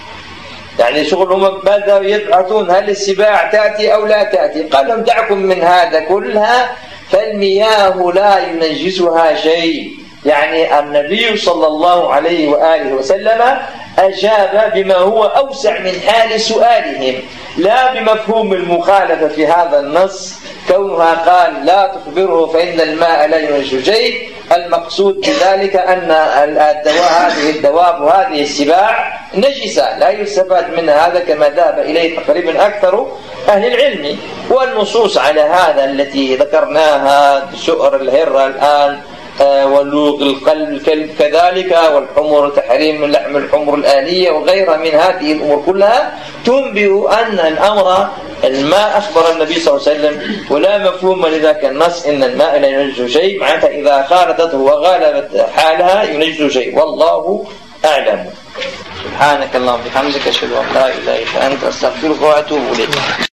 A: يعني شغلهم بدأوا يبحثون هل السباع تأتي أو لا تأتي. قال لهم دعكم من هذا كلها فالمياه لا ينجسها شيء. يعني النبي صلى الله عليه وآله وسلم أجاب بما هو أوسع من حال سؤالهم، لا بمفهوم المخالفة في هذا النص كونها قال لا تخبره فإن الماء لا ينجس شيء. المقصود بذلك أن الدواء هذه الدواب وهذه السباع نجسة لا يستفاد منها. هذا كما ذهب إليه تقريبا أكثر أهل العلم. والنصوص على هذا التي ذكرناها سؤر الهرة الآن ولوغ القلب الكلب كذلك، والحمر تحريم لحم الحمر الآلية وغيرها من هذه الأمور كلها تنبئ أن الأمر الماء أخبر النبي صلى الله عليه وسلم ولا مفهوم لذاك النص إن الماء لا ينجس شيء، معناتها إذا خالطته وغالبت حالها ينجس شيء. والله أعلم. سبحانك اللهم وبحمدك أشهد أن لا إله إلا أنت أستغفرك وأتوب إليك.